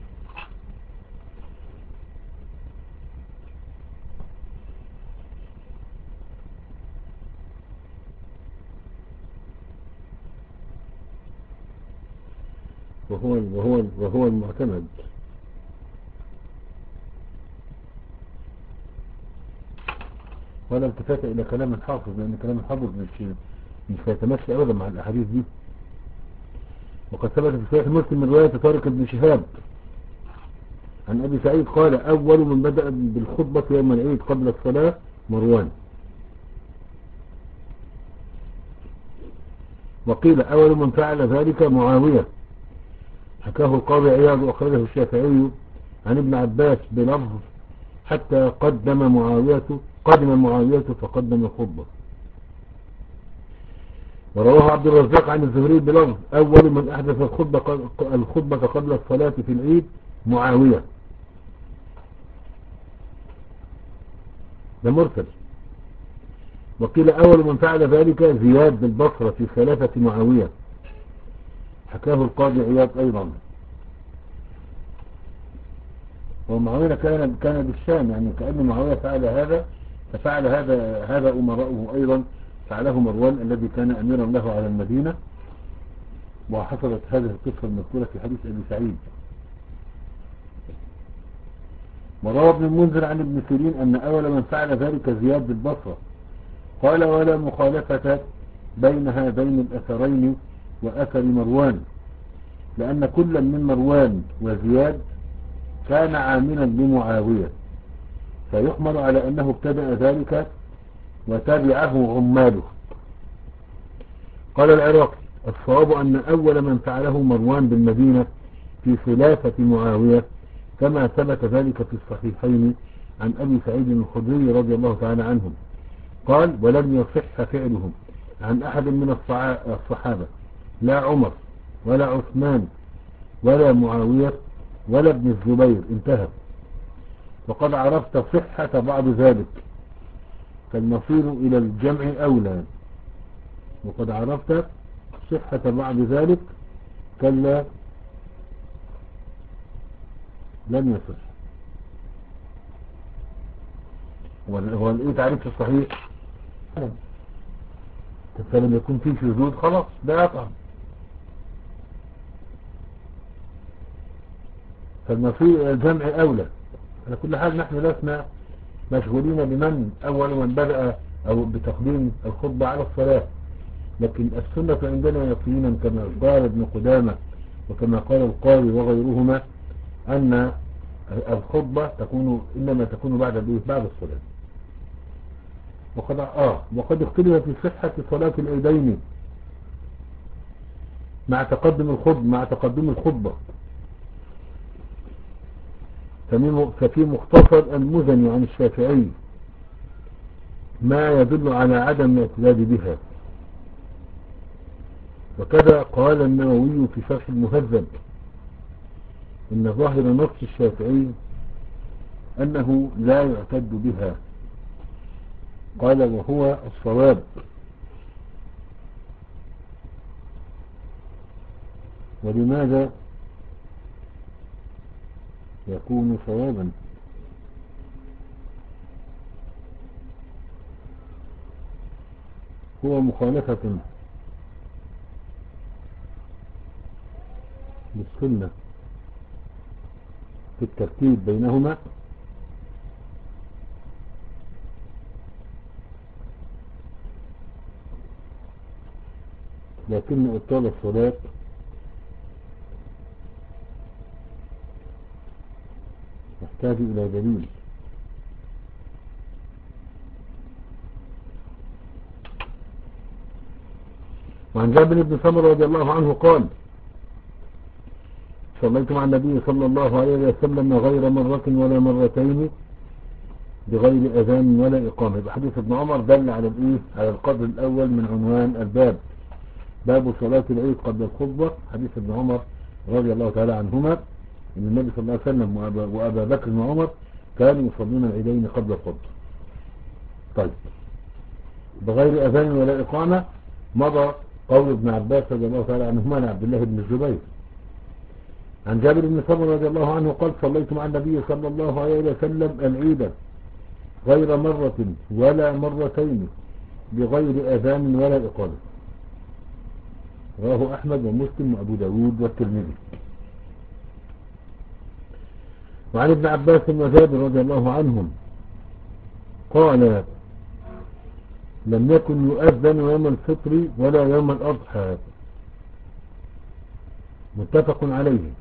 وهو وهو وهو المعتمد. ولا التفات إلى كلام الحافظ، لأن كلام الحافظ مش مش هيتمشى أبدا مع الأحاديث دي. وقد ثبت في صحيح مسلم من رواية طارق بن شهاب عن أبي سعيد قال أول من بدأ بالخطبة يوم العيد قبل الصلاة مروان. وقيل أول من فعل ذلك معاوية، حكاه القاضي عياض وأخرجه الشافعي عن ابن عباس بلفظ حتى قدم معاوية قدم معاوية فقدم الخطبة. ورواه عبد الرزاق عن الزهري بلفظ أول من أحدث الخطبة الخطبة قبل الصلاة في العيد معاوية. ده مرسل. وقيل أول من فعل ذلك زياد بالبصرة في خلافة معاوية، حكاه القاضي عياض أيضا. ومعاوية كان كان بالشام، يعني كأن معاوية فعل هذا ففعل هذا هذا أمراؤه أيضا، فعله مروان الذي كان أميرا له على المدينة. وحصلت هذه القصة المذكورة في حديث أبي سعيد. وروى ابن المنذر عن ابن سيرين أن أول من فعل ذلك زياد بالبصرة. قال ولا مخالفة بين هذين الأثرين وأثر مروان، لأن كل من مروان وزياد كان عاملا لمعاوية، فيحمل على أنه ابتدأ ذلك وتبعه عماله. قال العراقي الصواب أن أول من فعله مروان بالمدينة في خلافة معاوية، كما ثبت ذلك في الصحيحين عن أبي سعيد الخدري رضي الله تعالى عنهم قال ولم يصح فعلهم عن أحد من الصحابة، لا عمر ولا عثمان ولا معاوية ولا ابن الزبير. انتهى. وقد عرفت صحة بعض ذلك فالمصير إلى الجمع أولى. وقد عرفت صحة بعض ذلك كلا لم يصح. هو الايه تعريف الصحيح؟ فلم يكون فيه شذوذ خلاص ده يقع. فالمصير إلى الجمع أولى. على كل حال نحن لسنا مشغولين بمن أول من بدأ أو بتقديم الخطبة على الصلاة، لكن السنة عندنا يقينا كما قال ابن قدامة وكما قال القاضي وغيرهما أن الخطبة تكون إنما تكون بعد الإيه بعد الصلاة. وقد آه وقد اختلف في صحة صلاة العيدين مع تقدم الخطبة مع تقدم الخطبة ففي مختصر المزني عن الشافعي ما يدل على عدم الاعتداد بها. وكذا قال النووي في شرح المهذب إن ظاهر نص الشافعي أنه لا يعتد بها. قال وهو الصواب. ولماذا يكون صوابا؟ هو مخالفة للسنة في الترتيب بينهما، لكن إبطال الصلاة يحتاج إلى دليل. وعن جابر بن سمرة رضي الله عنه قال صليت مع النبي صلى الله عليه وسلم غير مرة ولا مرتين بغير أذان ولا إقامة. بحديث ابن عمر دل على الإيه على القدر الأول من عنوان الباب، باب صلاة العيد قبل الخطبة. حديث ابن عمر رضي الله تعالى عنهما ان النبي صلى الله عليه وسلم وأبا, وأبا بكر وعمر كانوا يصلون العيدين قبل الخطبة. طيب بغير أذان ولا إقامة مضى قول ابن عباس رضي الله تعالى عنهما عن عبد الله بن الزبير عن جابر بن سمرة رضي الله عنه قال صليت مع النبي صلى الله عليه وسلم العيد غير مرة ولا مرتين بغير أذان ولا إقامة. رواه أحمد ومسلم وأبو داود والترمذي. وعن ابن عباس وجابر رضي الله عنهم قال لم يكن يؤذن يوم الفطر ولا يوم الأضحى. متفق عليه.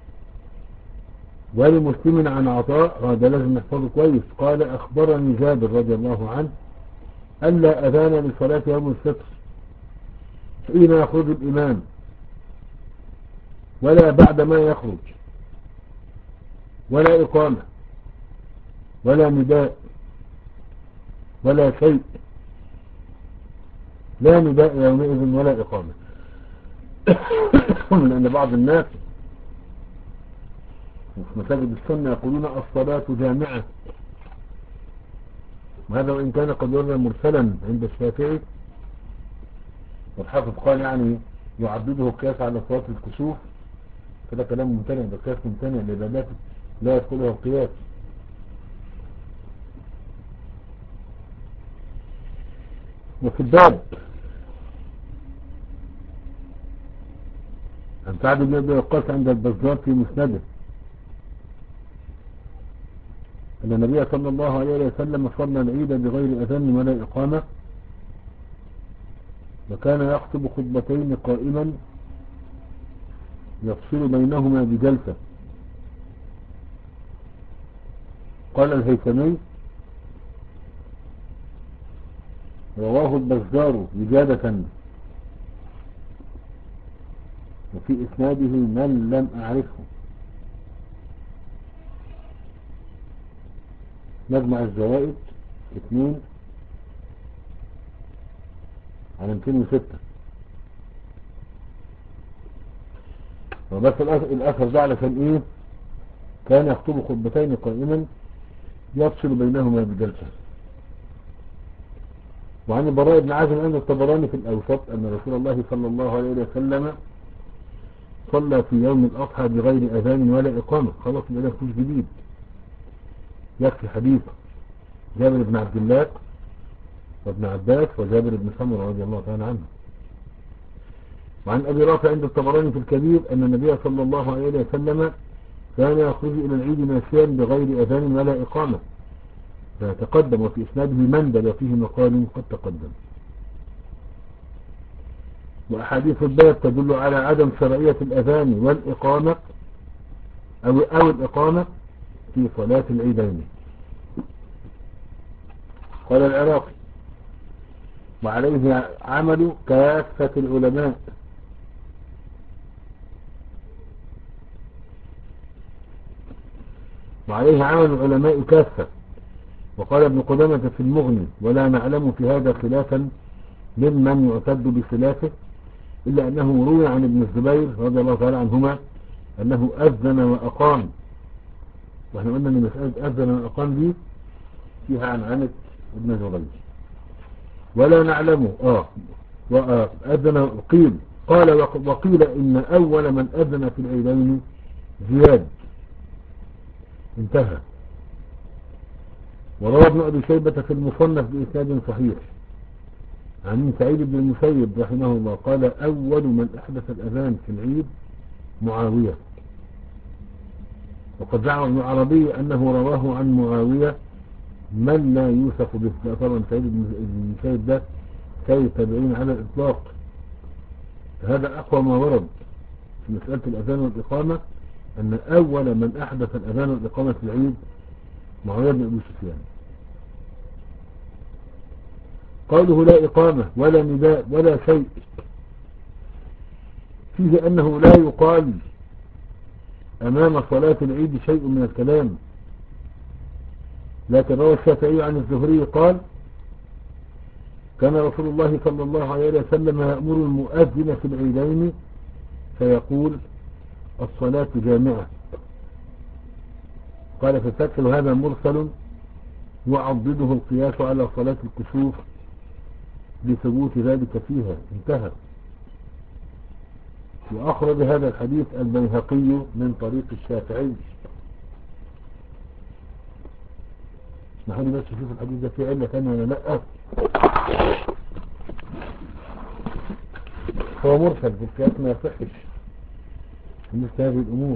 ولمسلم عن عطاء، هذا لازم نحفظه كويس، قال أخبرني جابر رضي الله عنه ألا أذان لصلاة يوم الفطر حين يخرج الإمام ولا بعد ما يخرج ولا إقامة ولا نداء ولا شيء، لا نداء يومئذ ولا إقامة. لأن بعض الناس في مساجد السنة يقولون الصلاة جامعة، وهذا وإن كان قد يروى مرسلا عند الشافعي، والحافظ قال يعني يعبده القياس على صلاة الكسوف، فده كلام ممتنع، ده قياس ممتنع لعبادات لا يدخلها القياس. وفي الباب عن سعد بن ابي وقاص عند البزار في مسنده أن النبي صلى الله عليه وسلم صلى العيد بغير أذان ولا إقامة، وكان يخطب خطبتين قائما يفصل بينهما بجلسة. قال الهيثمي رواه البزار وجادة وفي إسناده من لم أعرفه. مجمع الزوائد اثنين على مئتين وستة. وبس الأثر ده علشان إيه؟ كان يخطب خطبتين قائما يفصل بينهما بجلسة. وعن البراء بن عازب عند الطبراني في الأوسط أن رسول الله صلى الله عليه وسلم صلى في يوم الأضحى بغير أذان ولا إقامة. خلاص يبقى ده مفيش جديد، يكفي حديث جابر بن عبد الله وابن عباس وجابر بن سمرة رضي الله تعالى عنه. وعن أبي رافع عند الطبراني في الكبير أن النبي صلى الله عليه وسلم كان يخرج إلى العيد ماشيا بغير أذان ولا إقامة، فتقدم وفي إسناده مندل وفيه مقال قد تقدم. وأحاديث الباب تدل على عدم شرعية الأذان والإقامة أو, أو الإقامة في صلاة العيدين. قال العراقي وعليه عمل كافة العلماء، وعليه عمل العلماء كافة. وقال ابن قدامة في المغني ولا نعلم في هذا خلافا ممن يعتد بخلافه، إلا أنه روي عن ابن الزبير رضي الله تعالى عنهما أنه أذن وأقام. وإحنا قلنا أن مسألة أذن وأقام دي فيها عن عنة ابن زبير. ولا نعلمه آه وأذن قيل قال وقيل إن أول من أذن في العيدين زياد. انتهى. وروى ابن أبي شيبة في المصنف بإسناد صحيح عن سعيد بن المسيب رحمه الله قال أول من أحدث الأذان في العيد معاوية. وقد زعم ابن عربي أنه رواه عن معاوية من لا يوثق به. طبعا سعيد بن المسيب ده سيد تابعين على الإطلاق، هذا أقوى ما ورد في مسألة الأذان والإقامة، أن أول من أحدث الأذان والإقامة في العيد معاوية بن أبي سفيان. قوله لا إقامة ولا نداء ولا شيء فيه أنه لا يقال أمام صلاة العيد شيء من الكلام. لكن روى الشافعي عن الزهري قال كان رسول الله صلى الله عليه وسلم يأمر المؤذن في العيدين فيقول الصلاة جامعة، قال في الفتح وهذا مرسل يعضده القياس على صلاة الكسوف لثبوت ذلك فيها، انتهى. وأخرج هذا الحديث البيهقي من طريق الشافعي. نحن بس نشوف الحديث ده فيه علة ثانية ولا لا. هو مرسل في القياس ما يصحش مثل هذه الأمور.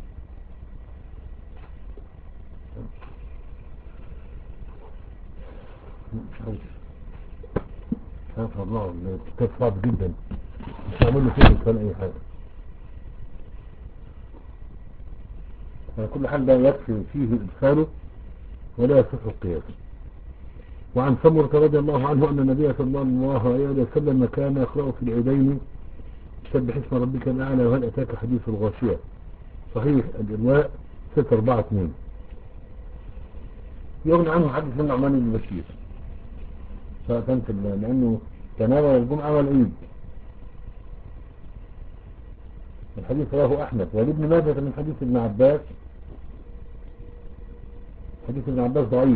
مش عارف مش عارف والله، الكتاب صعب جدا، مش هعمل له فيه مثال أي حاجة. على كل حال لا يكفي فيه إدخاله ولا يصح القياس. وعن سمرة رضي الله عنه أن النبي صلى الله عليه وسلم كان يقرأ في العيدين سبح اسم ربك الأعلى وهل أتاك حديث الغاشية. صحيح الإرواء ستة أربعة اثنين. يغني عنه حديث النعمان بن بشير سواء كان في لأنه تناول الجمعة والعيد. الحديث رواه أحمد ولابن ماجه من حديث ابن عباس. حديث ابن عباس ضعيف.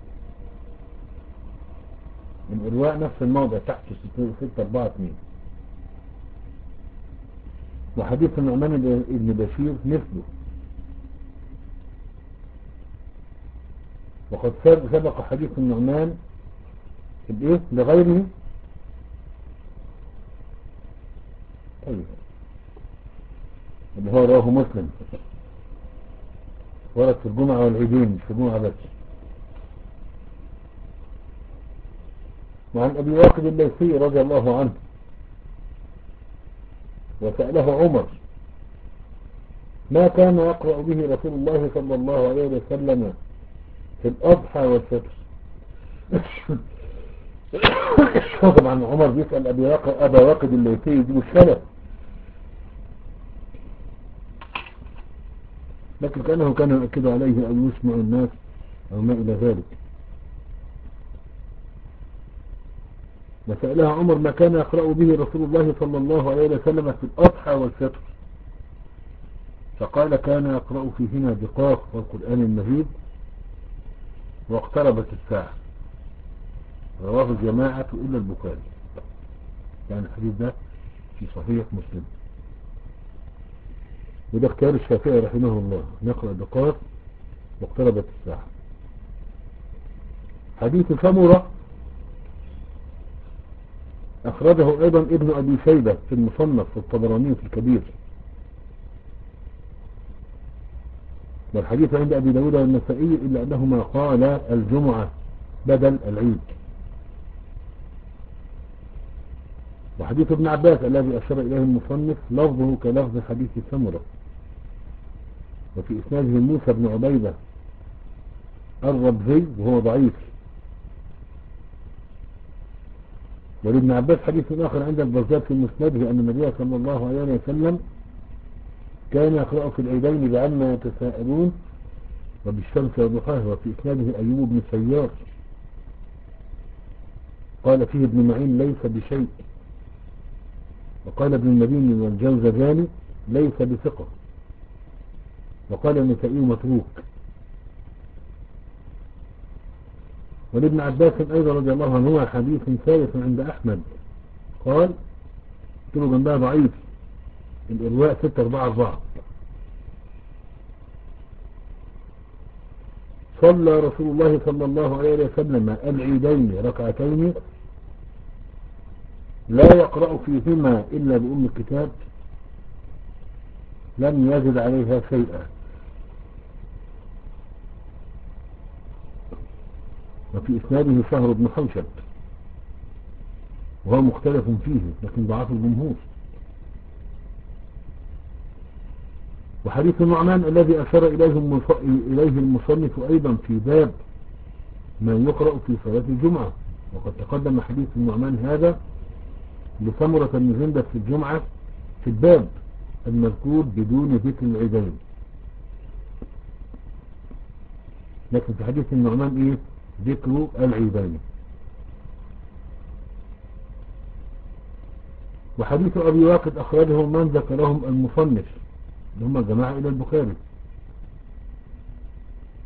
الإرواء نفس الموضع تحت ستة أربعة اثنين. وحديث النعمان بن بشير مثله. وقد سبق حديث النعمان الايه لغيره. طيب اللي هو رواه مسلم ورد في الجمعة والعيدين مش في الجمعة بس. وعن أبي واقد الليثي رضي الله عنه وسأله عمر ما كان يقرأ به رسول الله صلى الله عليه وسلم في الأضحى والفطر. طبعا عمر بيسأل أبي واقد أبا واقد الليثي يجيب السلف، لكن كأنه كان يؤكد عليه أن يسمع الناس أو ما إلى ذلك. وسألها عمر ما كان يقرأ به رسول الله صلى الله عليه وسلم في الأضحى والفطر، فقال كان يقرأ فيهما بقاف والقرآن المجيد واقتربت الساعة. رواه الجماعة إلا البخاري. يعني الحديث ده في صحيح مسلم، وده اختيار الشافعي رحمه الله، نقرأ بقاف واقتربت الساعة. حديث سمرة أخرجه أيضا ابن أبي شيبة في المصنف والطبراني في الكبير. والحديث عند أبي داود والنسائي إلا أنهما قال الجمعة بدل العيد. وحديث ابن عباس الذي أشار إليه المصنف لفظه كلفظ حديث سمرة، وفي إسناده موسى بن عبيدة الربزي وهو ضعيف. ولابن عباس حديث آخر عند البزار في مسنده أن النبي صلى الله عليه وسلم كان يقرأ في العيدين بعما يتساءلون وبالشمس وضحاها. وفي إسناده أيوب بن سيار قال فيه ابن معين ليس بشيء، وقال ابن المديني والجوزجاني ليس بثقة، وقال النسائي متروك. ولابن عباس أيضا رضي الله عنه هو حديث ثالث عند أحمد قال كتبه جنبها ضعيف، الإرواء ستة أربعة أربعة. صلى رسول الله صلى الله عليه وسلم العيدين ركعتين لا يقرأ فيهما إلا بأم الكتاب لم يزد عليها شيئا. وفي إسناده شهر بن حوشب وهو مختلف فيه لكن ضعف الجمهور. وحديث النعمان الذي أشار إليه المصنف أيضا في باب ما يقرأ في صلاة الجمعة، وقد تقدم حديث النعمان هذا لسمرة بن جندب في الجمعة في الباب المذكور بدون ذكر العيدين. لكن في حديث النعمان إيه ذكر العيدين. وحديث أبي واقد أخرجه من ذكرهم المصنف اللي هم جماعة إلى البخاري.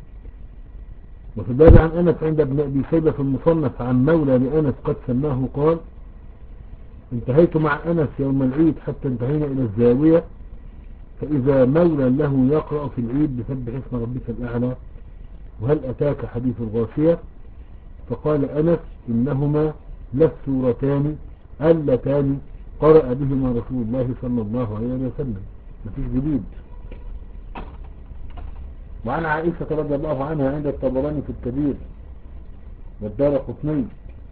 وفي الباب عن أنس عند ابن أبي شيبة في المصنف عن مولى لأنس قد سماه قال: انتهيت مع أنس يوم العيد حتى انتهينا إلى الزاوية، فإذا مولى له يقرأ في العيد بسبح اسم ربك الأعلى وهل أتاك حديث الغاشية، فقال أنس: إنهما للسورتان اللتان قرأ بهما رسول الله صلى الله عليه وسلم، مفيش جديد. وعن عائشة رضي الله عنها عند الطبراني في الكبير والدارقطني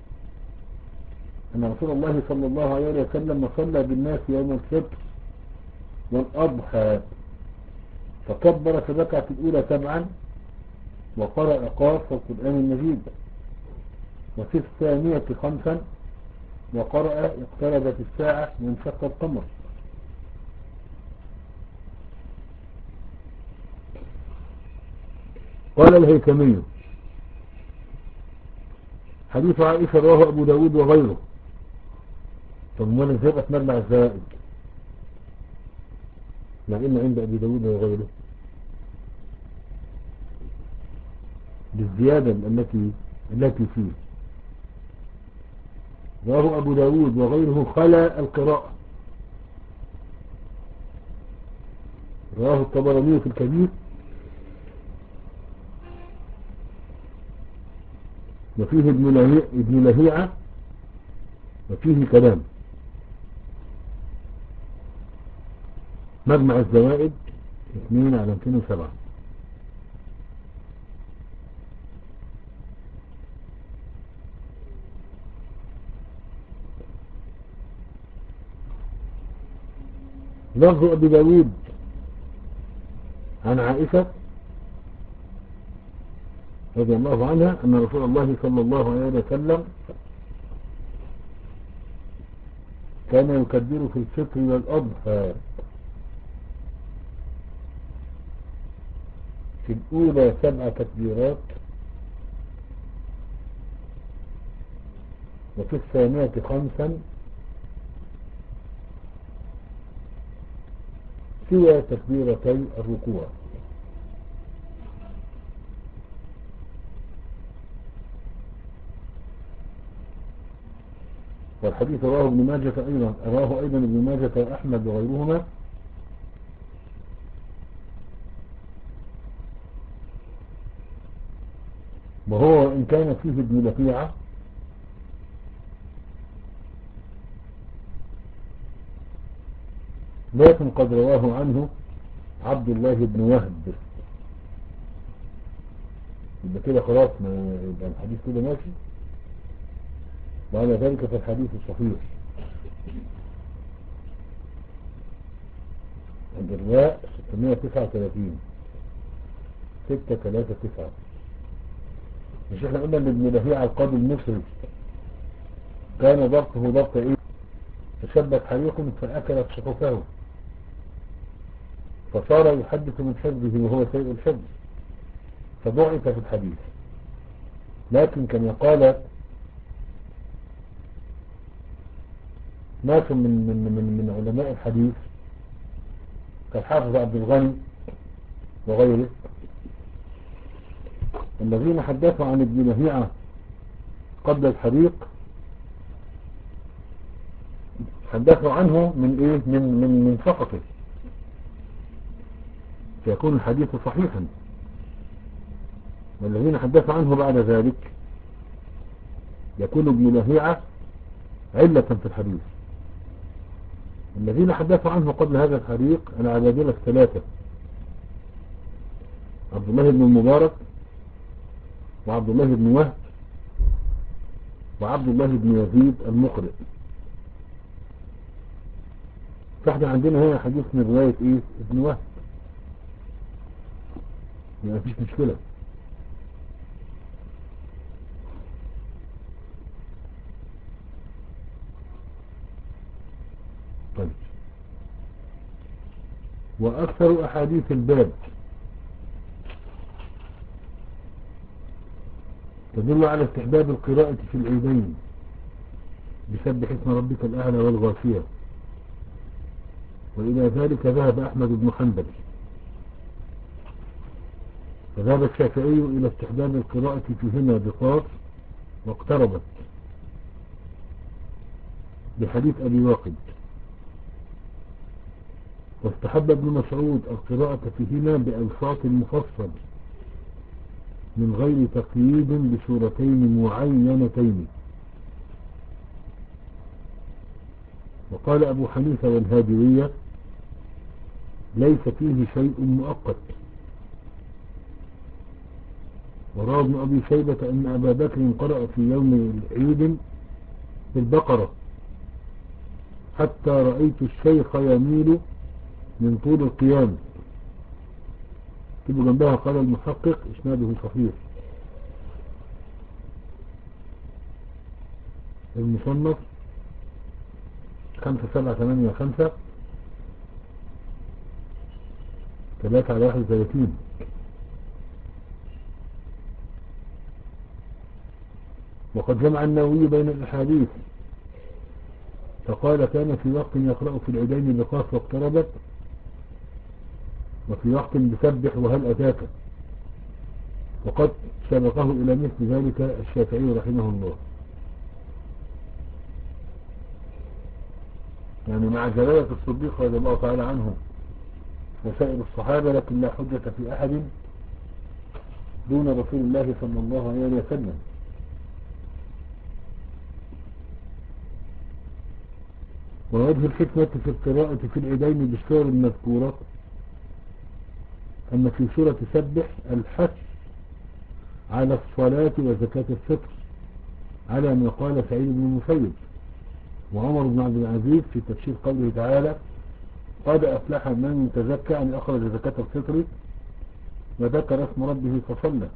أن رسول الله صلى الله عليه وسلم صلى بالناس يوم الفطر والأضحى فكبر في الركعة الأولى سبعا وقرأ قاف والقرآن المجيد، وفي الثانية خمسا وقرأ اقتربت الساعة وانشق القمر. قال الهيثمي: حديث عائشة رواه أبو داود وغيره. طب ما ازاي بقى تمرمع الزائد مع إن عند أبي داود وغيره بالزيادة التي التي فيه؟ رواه أبو داود وغيره خلا القراءة. رواه الطبراني في الكبير وفيه ابن لهيعة ابن لهيعة وفيه كلام. مجمع الزوائد اثنين على مئتين وسبعة. لفظ أبي داود عن عائشة رضي الله عنها أن رسول الله صلى الله عليه وسلم كان يكبر في الفطر والأضحى في الأولى سبع تكبيرات وفي الثانية خمسا سوى تكبيرتي الركوع. والحديث رواه ابن ماجه أيضا رواه أيضا ابن ماجه وأحمد وغيرهما وهو إن كان فيه ابن لهيعة لكن قد رواه عنه عبد الله بن وهب. يبقى كده خلاص، ما يبقى الحديث كده ماشي. وعلى ذلك فالحديث الصحيح عند الرواء ستمائة وتسعة وثلاثين ستة ثلاثة تسعة. مش احنا قلنا ان ابن لهيعة القاضي المصري كان ضبطه ضبط ايه؟ تشبت حريق فأكلت صحفه فصار يحدث من حفظه وهو سيء الحفظ فضعف في الحديث. لكن كما قال ناس من من من, من علماء الحديث كالحافظ عبد الغني وغيره الذين حدثوا عن ابن لهيعة قبل الحريق حدثوا عنه من ايه من من من سقطه فيكون الحديث صحيحا، والذين حدثوا عنه بعد ذلك يكون ابن لهيعة علة في الحديث. الذين حدثوا عنه قبل هذا الحريق العبادلة الثلاثة عبد الله بن المبارك وعبد الله بن وهب وعبد الله بن يزيد المقرئ. فاحنا عندنا هنا حديث من رواية ايه ابن وهب، ما فيش مشكلة. طيب، وأكثر أحاديث الباب تدل على استحباب القراءة في العيدين بسبح اسم ربك الأعلى والغاشية، وإلى ذلك ذهب أحمد بن حنبل فذهب الشافعي إلى استحباب القراءة فيهما بقاف واقتربت بحديث أبي واقد، واستحب ابن مسعود القراءة فيهما بألفاظ المفصل من غير تقييد بسورتين معينتين. وقال أبو حنيفة والهادوية ليس فيه شيء مؤقت. وروى ابن أبي شيبة أن أبا بكر قرأ في يوم العيد في البقرة حتى رأيت الشيخ يميل من طول القيام. تبقى جنبها قال المحقق إسناده صحيح. المصنف خمسة سبعة ثمانية خمسة ثلاثة على واحد وثلاثين. وقد جمع النووي بين الأحاديث فقال كان في وقت يقرأ في العيدين بقاف واقتربت، وفي وقت بسبح وهل أتاك، وقد سبقه إلى مثل ذلك الشافعي رحمه الله. يعني مع جلالة الصديق رضي الله تعالى عنه وسائر الصحابة، لكن لا حجة في أحد دون رسول الله صلى الله عليه وسلم. ووجه الحكمة في القراءة في العيدين بالسور المذكورة أن في سورة سبح الحث على الصلاة وزكاة الفطر على ما قال سعيد بن المسيب وعمر بن عبد العزيز في تفسير قوله تعالى قد أفلح من تزكى أن أخرج زكاة الفطر وذكر اسم ربه فصلى،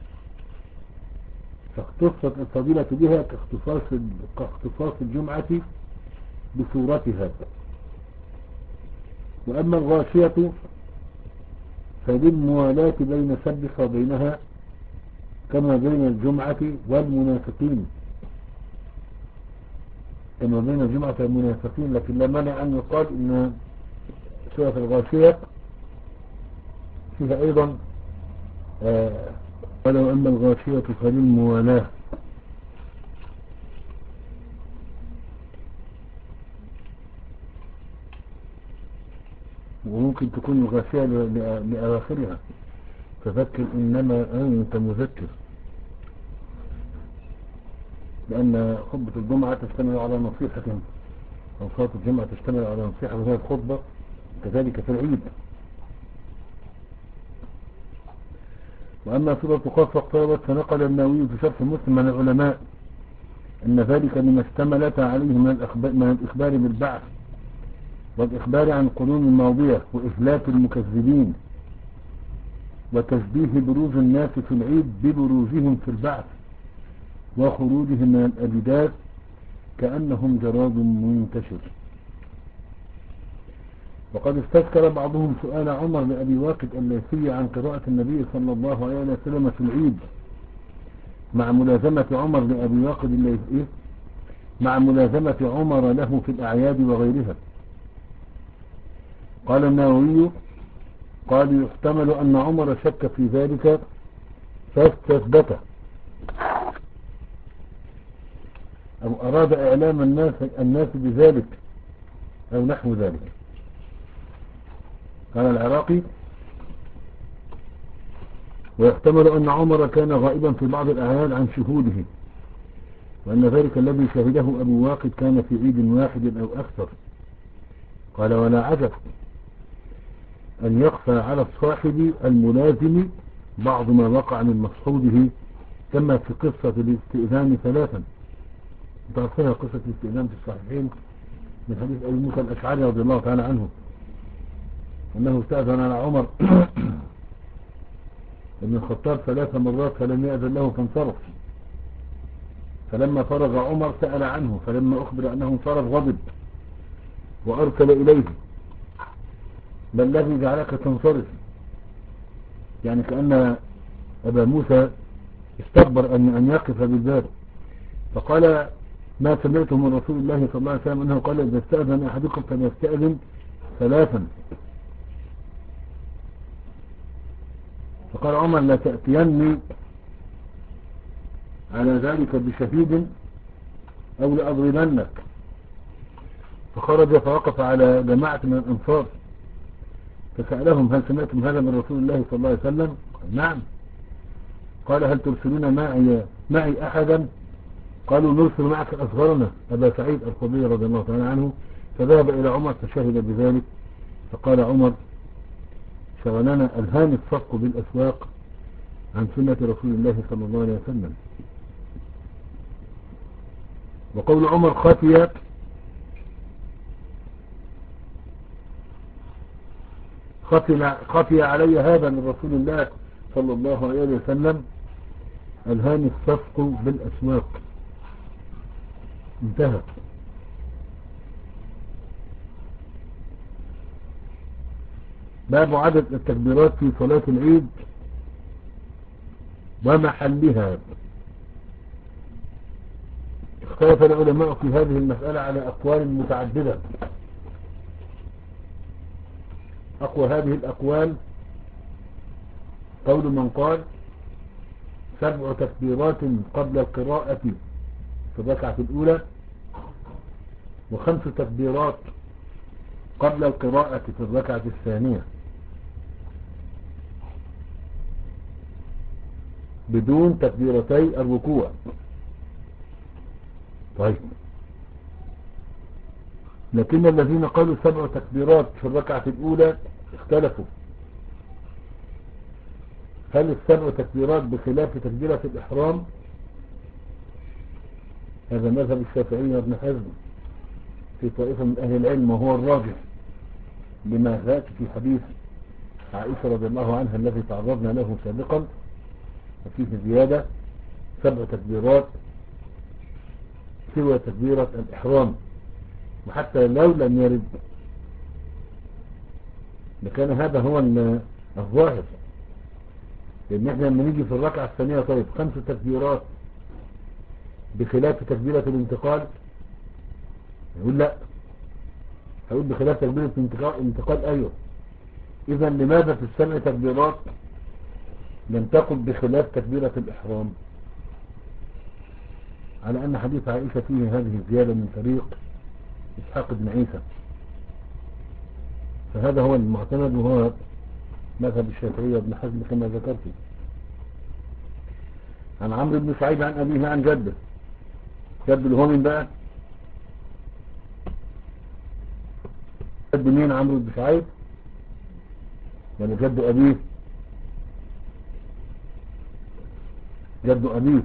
فاختصت الفضيلة بها كاختصاص كاختصاص الجمعة بصورتها. وأما الغاشية فبالموالاة بين سبح وبينها كما بين الجمعة والمنافقين كما بين الجمعة والمنافقين لكن لا مانع أن يقال إن سورة الغاشية فيها أيضا آه ولو أما الغاشية فبالموالاة. وممكن تكون الغاشية لأواخرها فذكر إنما أنت مذكر، لأن خطبة الجمعة تشتمل على نصيحة أو صلاة الجمعة تشتمل على نصيحة وهي الخطبة، كذلك في العيد. وأما سورة قاف واقتربت فنقل النووي في شرح مسلم عن العلماء أن ذلك لما اشتملت عليه من الإخبار, من الإخبار بالبعث والإخبار عن القرون الماضية وإهلاك المكذبين وتشبيه بروز الناس في العيد ببروزهم في البعث وخروجهم من الأجداث كأنهم جراد منتشر. وقد استذكر بعضهم سؤال عمر لأبي واقد الليثي عن قراءة النبي صلى الله عليه وسلم في العيد مع ملازمة عمر لأبي واقد الليثي مع ملازمة عمر له في الأعياد وغيرها. قال النووي قال يحتمل أن عمر شك في ذلك فاستثبته أو أراد إعلام الناس, الناس بذلك أو نحو ذلك. قال العراقي ويحتمل أن عمر كان غائبا في بعض الأعياد عن شهوده وأن ذلك الذي شهده أبو واقد كان في عيد واحد أو أكثر. قال ولا عجب أن يخفى على الصاحب الملازم بعض ما وقع من مصحوبه كما في قصة الاستئذان ثلاثا. تعرفونها قصة الاستئذان في الصحيحين من حديث أبي موسى الأشعري رضي الله تعالى عنه أنه استأذن على عمر ابن الخطاب ثلاث مرات فلم يأذن له فانصرف، فلما فرغ عمر سأل عنه فلما أخبر أنه انصرف غضب وأرسل إليه ما الذي جعلك تنصرف، يعني كأن أبا موسى استكبر أن أن يقف بالباب. فقال ما سمعته من رسول الله صلى الله عليه وسلم أنه قال إذا استأذن أحدكم فليستأذن ثلاثا. فقال عمر لا تأتيني على ذلك بشهيد أو لأضربنك. فخرج فوقف على جماعة من الأنصار فسألهم هل سمعتم هذا من رسول الله صلى الله عليه وسلم؟ قال نعم. قال هل ترسلون معي, معي أحدا؟ قالوا نرسل معك أصغرنا أبا سعيد الخدري رضي الله تعالى عنه. فذهب إلى عمر فشهد بذلك. فقال عمر شغلنا الهان الصفق بالأسواق عن سنة رسول الله صلى الله عليه وسلم. وقول عمر خفي خفي, خفي علي هذا من رسول الله صلى الله عليه وسلم الهان الصفق بالأسواق. انتهى. باب عدد التكبيرات في صلاة العيد ومحلها. اختلف العلماء في هذه المسألة على أقوال متعددة. أقوى هذه الأقوال قول من قال سبع تكبيرات قبل القراءة في الركعة الأولى وخمس تكبيرات قبل القراءة في الركعة الثانية بدون تكبيرتي الركوع. طيب لكن الذين قالوا سبع تكبيرات في الركعة الأولى اختلفوا هل السبع تكبيرات بخلاف تكبيرة الإحرام؟ هذا مذهب الشافعي وابن حزم في طائفة من أهل العلم وهو الراجح لما ذات في حديث عائشة رضي الله عنها الذي تعرضنا له سابقا وفيه زيادة سبع تكبيرات سوى تكبيرة الإحرام. وحتى لو لم يرد لكان هذا هو الظاهر، لأن احنا لما نيجي في الركعة الثانية طيب خمس تكبيرات بخلاف تكبيرة الانتقال يقول لا، هقول بخلاف تكبيرة الانتقال أيوه. إذا لماذا في السبع تكبيرات لم تقل بخلاف تكبيرة الإحرام؟ على أن حديث عائشة فيه هذه الزيادة من طريق إسحاق بن عيسى، فهذا هو المعتمد وهو مذهب الشافعية وابن حزم كما ذكرت. عن عمرو بن شعيب عن أبيه عن جده. جد اللي هو من بقى؟ جد مين عمرو بن شعيب؟ يعني جد أبيه؟ جد أبيه.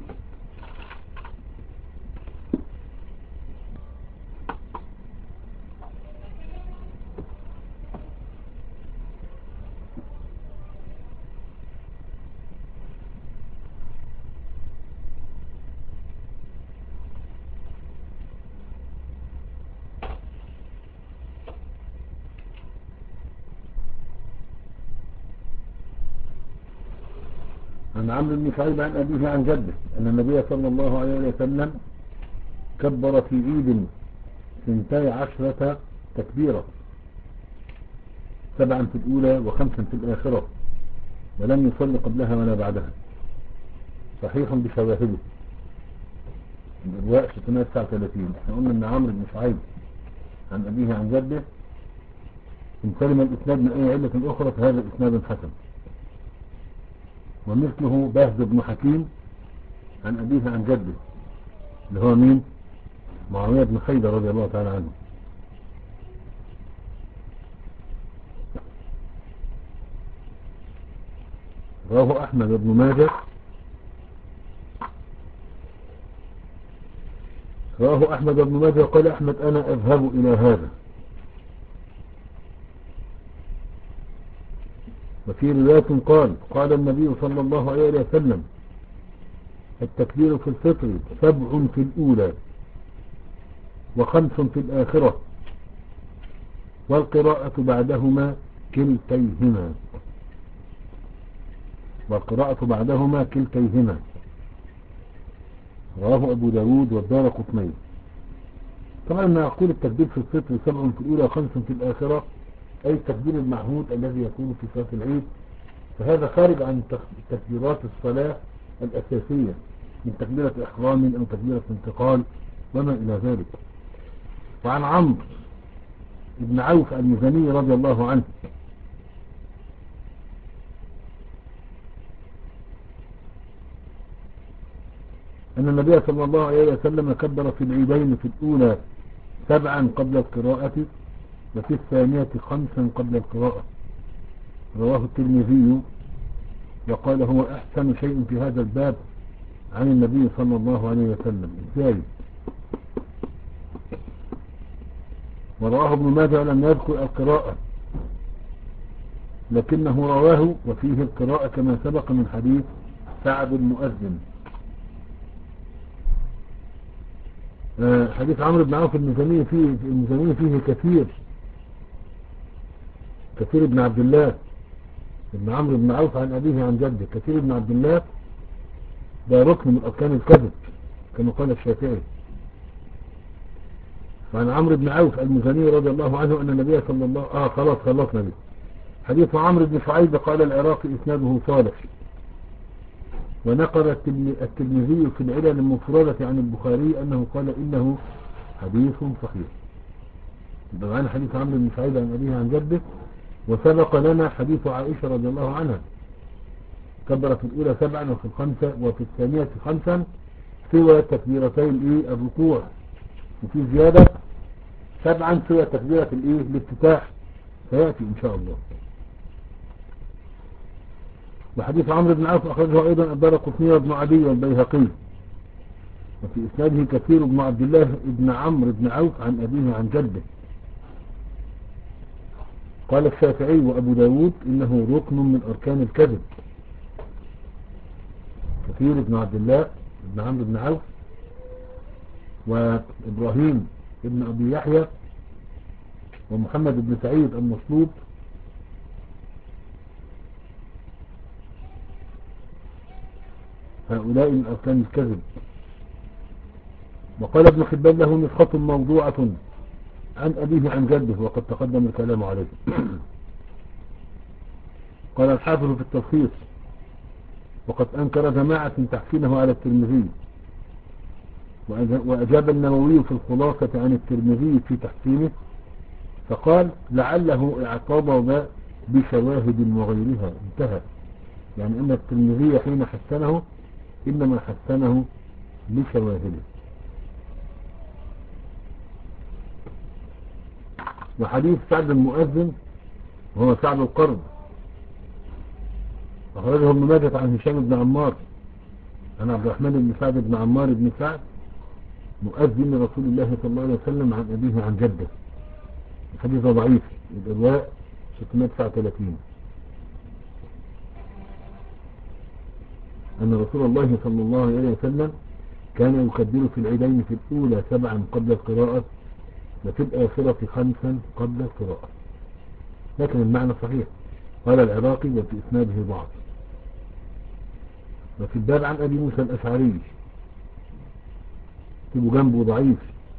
عن عمرو بن شعيب عن أبيه عن جده أن النبي صلى الله عليه وسلم كبر في عيد ثنتي عشرة تكبيرة، سبعا في الأولى وخمسا في الآخرة، ولم يصل قبلها ولا بعدها، صحيح بشواهده. الرواية ستمائة وتسعة وثلاثين. احنا قلنا ان عمرو بن شعيب عن أبيه عن جده إن سلم الإسناد من أي علة أخرى فهذا إسناد حسن. ومثله باهز بن حكيم عن أبيه عن جده اللي هو مين؟ معاوية بن حيدة رضي الله تعالى عنه. رواه أحمد بن ماجه رواه أحمد بن ماجه وقال أحمد أنا أذهب إلى هذا. وفي رواية قال قال النبي صلى الله عليه وسلم التكبير في الفطر سبع في الأولى وخمس في الآخرة والقراءة بعدهما كلتيهما والقراءة بعدهما كلتيهما رواه أبو داود والدارقطني. طبعا ما أقول التكبير في الفطر سبع في الأولى وخمس في الآخرة أي التكبير المعهود الذي يكون في صلاة العيد فهذا خارج عن تكبيرات الصلاة الأساسية من تكبيرة إحرام أو تكبيرة انتقال وما إلى ذلك. وعن عمرو بن عوف المزني رضي الله عنه أن النبي صلى الله عليه وسلم كبر في العيدين في الأولى سبعا قبل القراءة وفي الثانية خمسا قبل القراءة. رواه الترمذي وقال هو أحسن شيء في هذا الباب عن النبي صلى الله عليه وسلم. إزاي؟ ورواه ابن ماجه لم يذكر القراءة لكنه رواه وفيه القراءة كما سبق من حديث سعد المؤذن. آه حديث عمرو بن عوف المزني فيه المزني فيه كثير كثير بن عبد الله ابن عمرو بن عوف عن أبيه عن جده. كثير بن عبد الله ده ركن من أركان الكذب كما قال الشافعي. وعن عمرو بن عوف المزني رضي الله عنه أن النبي صلى الله آه خلاص خلصنا به. حديث عمرو بن شعيب قال العراقي إسناده صالح. ونقل الترمذي في العلل المفردة عن البخاري أنه قال إنه حديث صحيح. طبعا حديث عمرو بن شعيب عن أبيه عن جده. وسبق لنا حديث عائشة رضي الله عنها كبر في الأولى سبعا وفي الخمسة وفي الثانية خمسا سوى تكبيرتين الركوع. وفي زيادة سبعا سوى تكبيرة الافتتاح سيأتي إن شاء الله. وحديث عمرو بن عوف أخرجه أيضا الدارقطني وابن عدي والبيهقي وفي إسناده كثير بن عبد الله بن عمرو بن عوف عن أبيه عن جده. قال الشافعي وأبو داود إنه ركن من أركان الكذب. كثير بن عبد الله بن عمرو بن عوف وإبراهيم بن أبي يحيى ومحمد بن سعيد المصلوب هؤلاء من أركان الكذب. وقال ابن حبان له نسخة موضوعة عن أبيه عن جده وقد تقدم الكلام عليه. قال الحافظ في التلخيص وقد أنكر جماعة تحسينه على الترمذي. وأجاب النووي في الخلاصة عن الترمذي في تحسينه فقال لعله اعتبر بشواهد وغيرها. انتهى. يعني أن الترمذي حين حسنه إنما حسنه بشواهده. وحديث سعد المؤذن وهو سعد القرن أخرجه ابن ماجه عن هشام بن عمار عن عبد الرحمن بن سعد بن عمار بن سعد مؤذن رسول الله صلى الله عليه وسلم عن أبيه عن جده. الحديث ضعيف الإرواء ستمائة وتسعة وثلاثين. أن رسول الله صلى الله عليه وسلم كان يكبر في العيدين في الأولى سبعا قبل القراءة وفي الآخرة خمسا قبل القراءة. لكن المعنى صحيح. قال العراقي وفي إسناده ضعف. وفي الباب عن أبي موسى الأشعري تبو جنبه ضعيف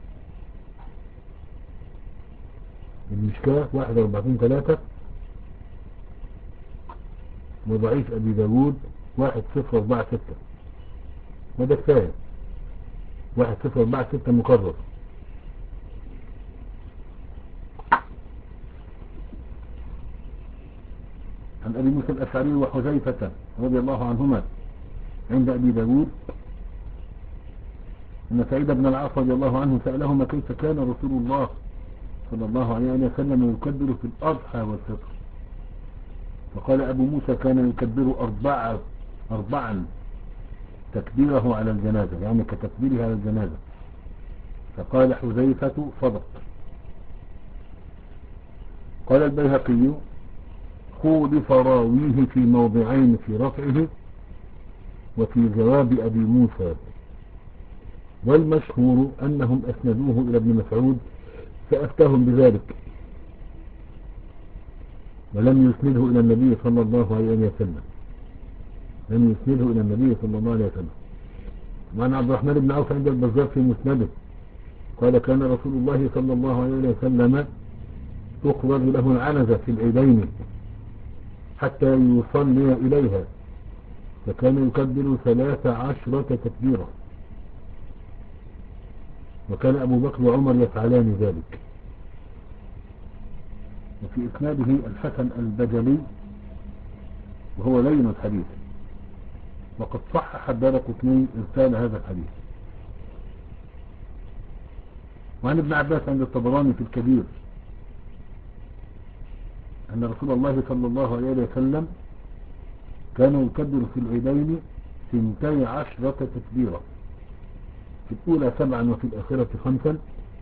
المشكاة واحد واربعين ثلاثة وضعيف أبي داود واحد صفر اربعة ستة. وده كفاية. واحد صفر اربعة ستة مكرر. عن أبي موسى الأشعري وحذيفة رضي الله عنهما عند أبي داود أن سعيد بن العاص رضي الله عنه سألهما كيف كان رسول الله صلى الله عليه وسلم يكبر في الأضحى والفطر. فقال أبو موسى كان يكبر أربعة أربعا تكبيره على الجنازة يعني كتكبيره على الجنازة. فقال حذيفة صدق. قال البيهقي خولف راويه في موضعين في رفعه وفي جواب أبي موسى والمشهور أنهم أسندوه إلى ابن مسعود فأفتاهم بذلك ولم يسنده إلى النبي صلى الله عليه وسلم. لم يسنده إلى النبي صلى الله عليه وسلم. وعن عبد الرحمن بن عوف عند البزار في مسنده قال كان رسول الله صلى الله عليه وسلم تخرج له العنزة في العيدين حتى يصلي إليها، فكان يكبر ثلاث عشرة تكبيرة، وكان أبو بكر وعمر يفعلان ذلك. وفي إسناده الحسن البجلي وهو لين الحديث، وقد صحح الدارقطني إرسال هذا الحديث. وعن ابن عباس عند الطبراني في الكبير أن رسول الله صلى الله عليه وسلم كان يكبر في العيدين ثنتي عشرة تكبيرة، في الأولى سبعا وفي الآخرة خمسا.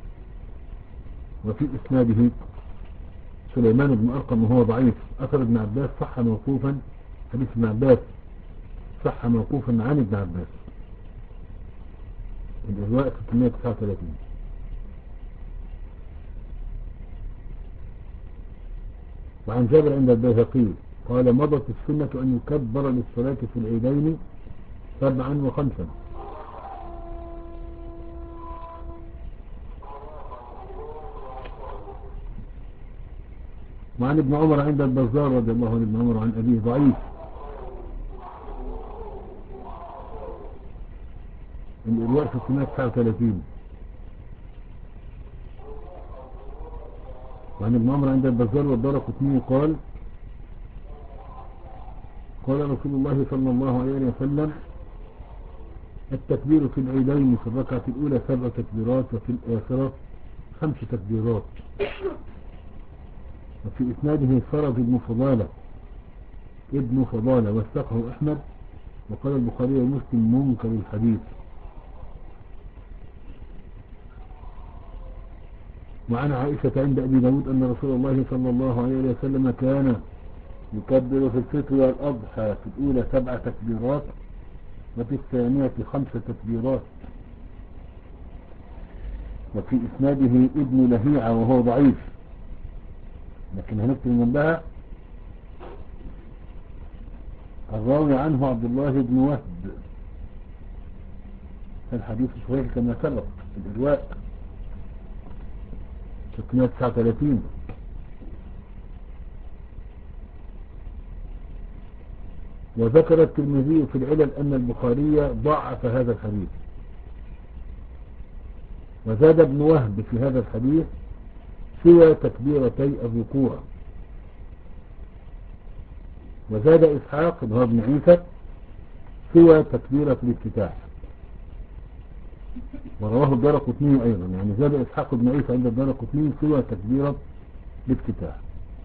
وفي إسناده سليمان بن أرقم وهو ضعيف. أثر ابن عباس صح موقوفا، حديث ابن عباس صح موقوفا عن ابن عباس، الإرواء ستمائة وتسعة وثلاثين. وعن جابر عند البيهقي قال مضت السنة أن يكبر للصلاة في العيدين سبعا وخمسا. وعن ابن عمر عند البزار رضي الله عنه ابن عمر عن أبيه ضعيف، الإرواء ستمائة وتسعة وثلاثين. وعن ابن عمر عند البزار والدارقطني قال قال رسول الله صلى الله عليه وسلم التكبير في العيدين في الركعة الأولى سبع تكبيرات وفي الآخرة خمس تكبيرات. وفي إسناده فرج ابن فضالة ابن فضالة وثقه أحمد، وقال البخاري ومسلم منكر الحديث. وعن عائشة عند أبي داود أن رسول الله صلى الله عليه وسلم كان يكبر في الفطر والأضحى في الأولى سبع تكبيرات وفي الثانية خمس تكبيرات. وفي إسناده ابن لهيعة وهو ضعيف، لكن هنكتب من جنبها الراوي عنه عبد الله بن وهب. الحديث صحيح كما سبق في الإرواء ستمائة وتسعة وثلاثين. وذكر الترمذي في العلل أن البخاري ضعف هذا الحديث، وزاد ابن وهب في هذا الحديث سوى تكبيرتي الركوع. وزاد إسحاق وهو ابن عيسى سوى تكبيرة الافتتاح. ورواه الدارقطني أيضا، يعني زاد إسحاق بن عيسى عند الدارقطني سوى تكبيرة الافتتاح.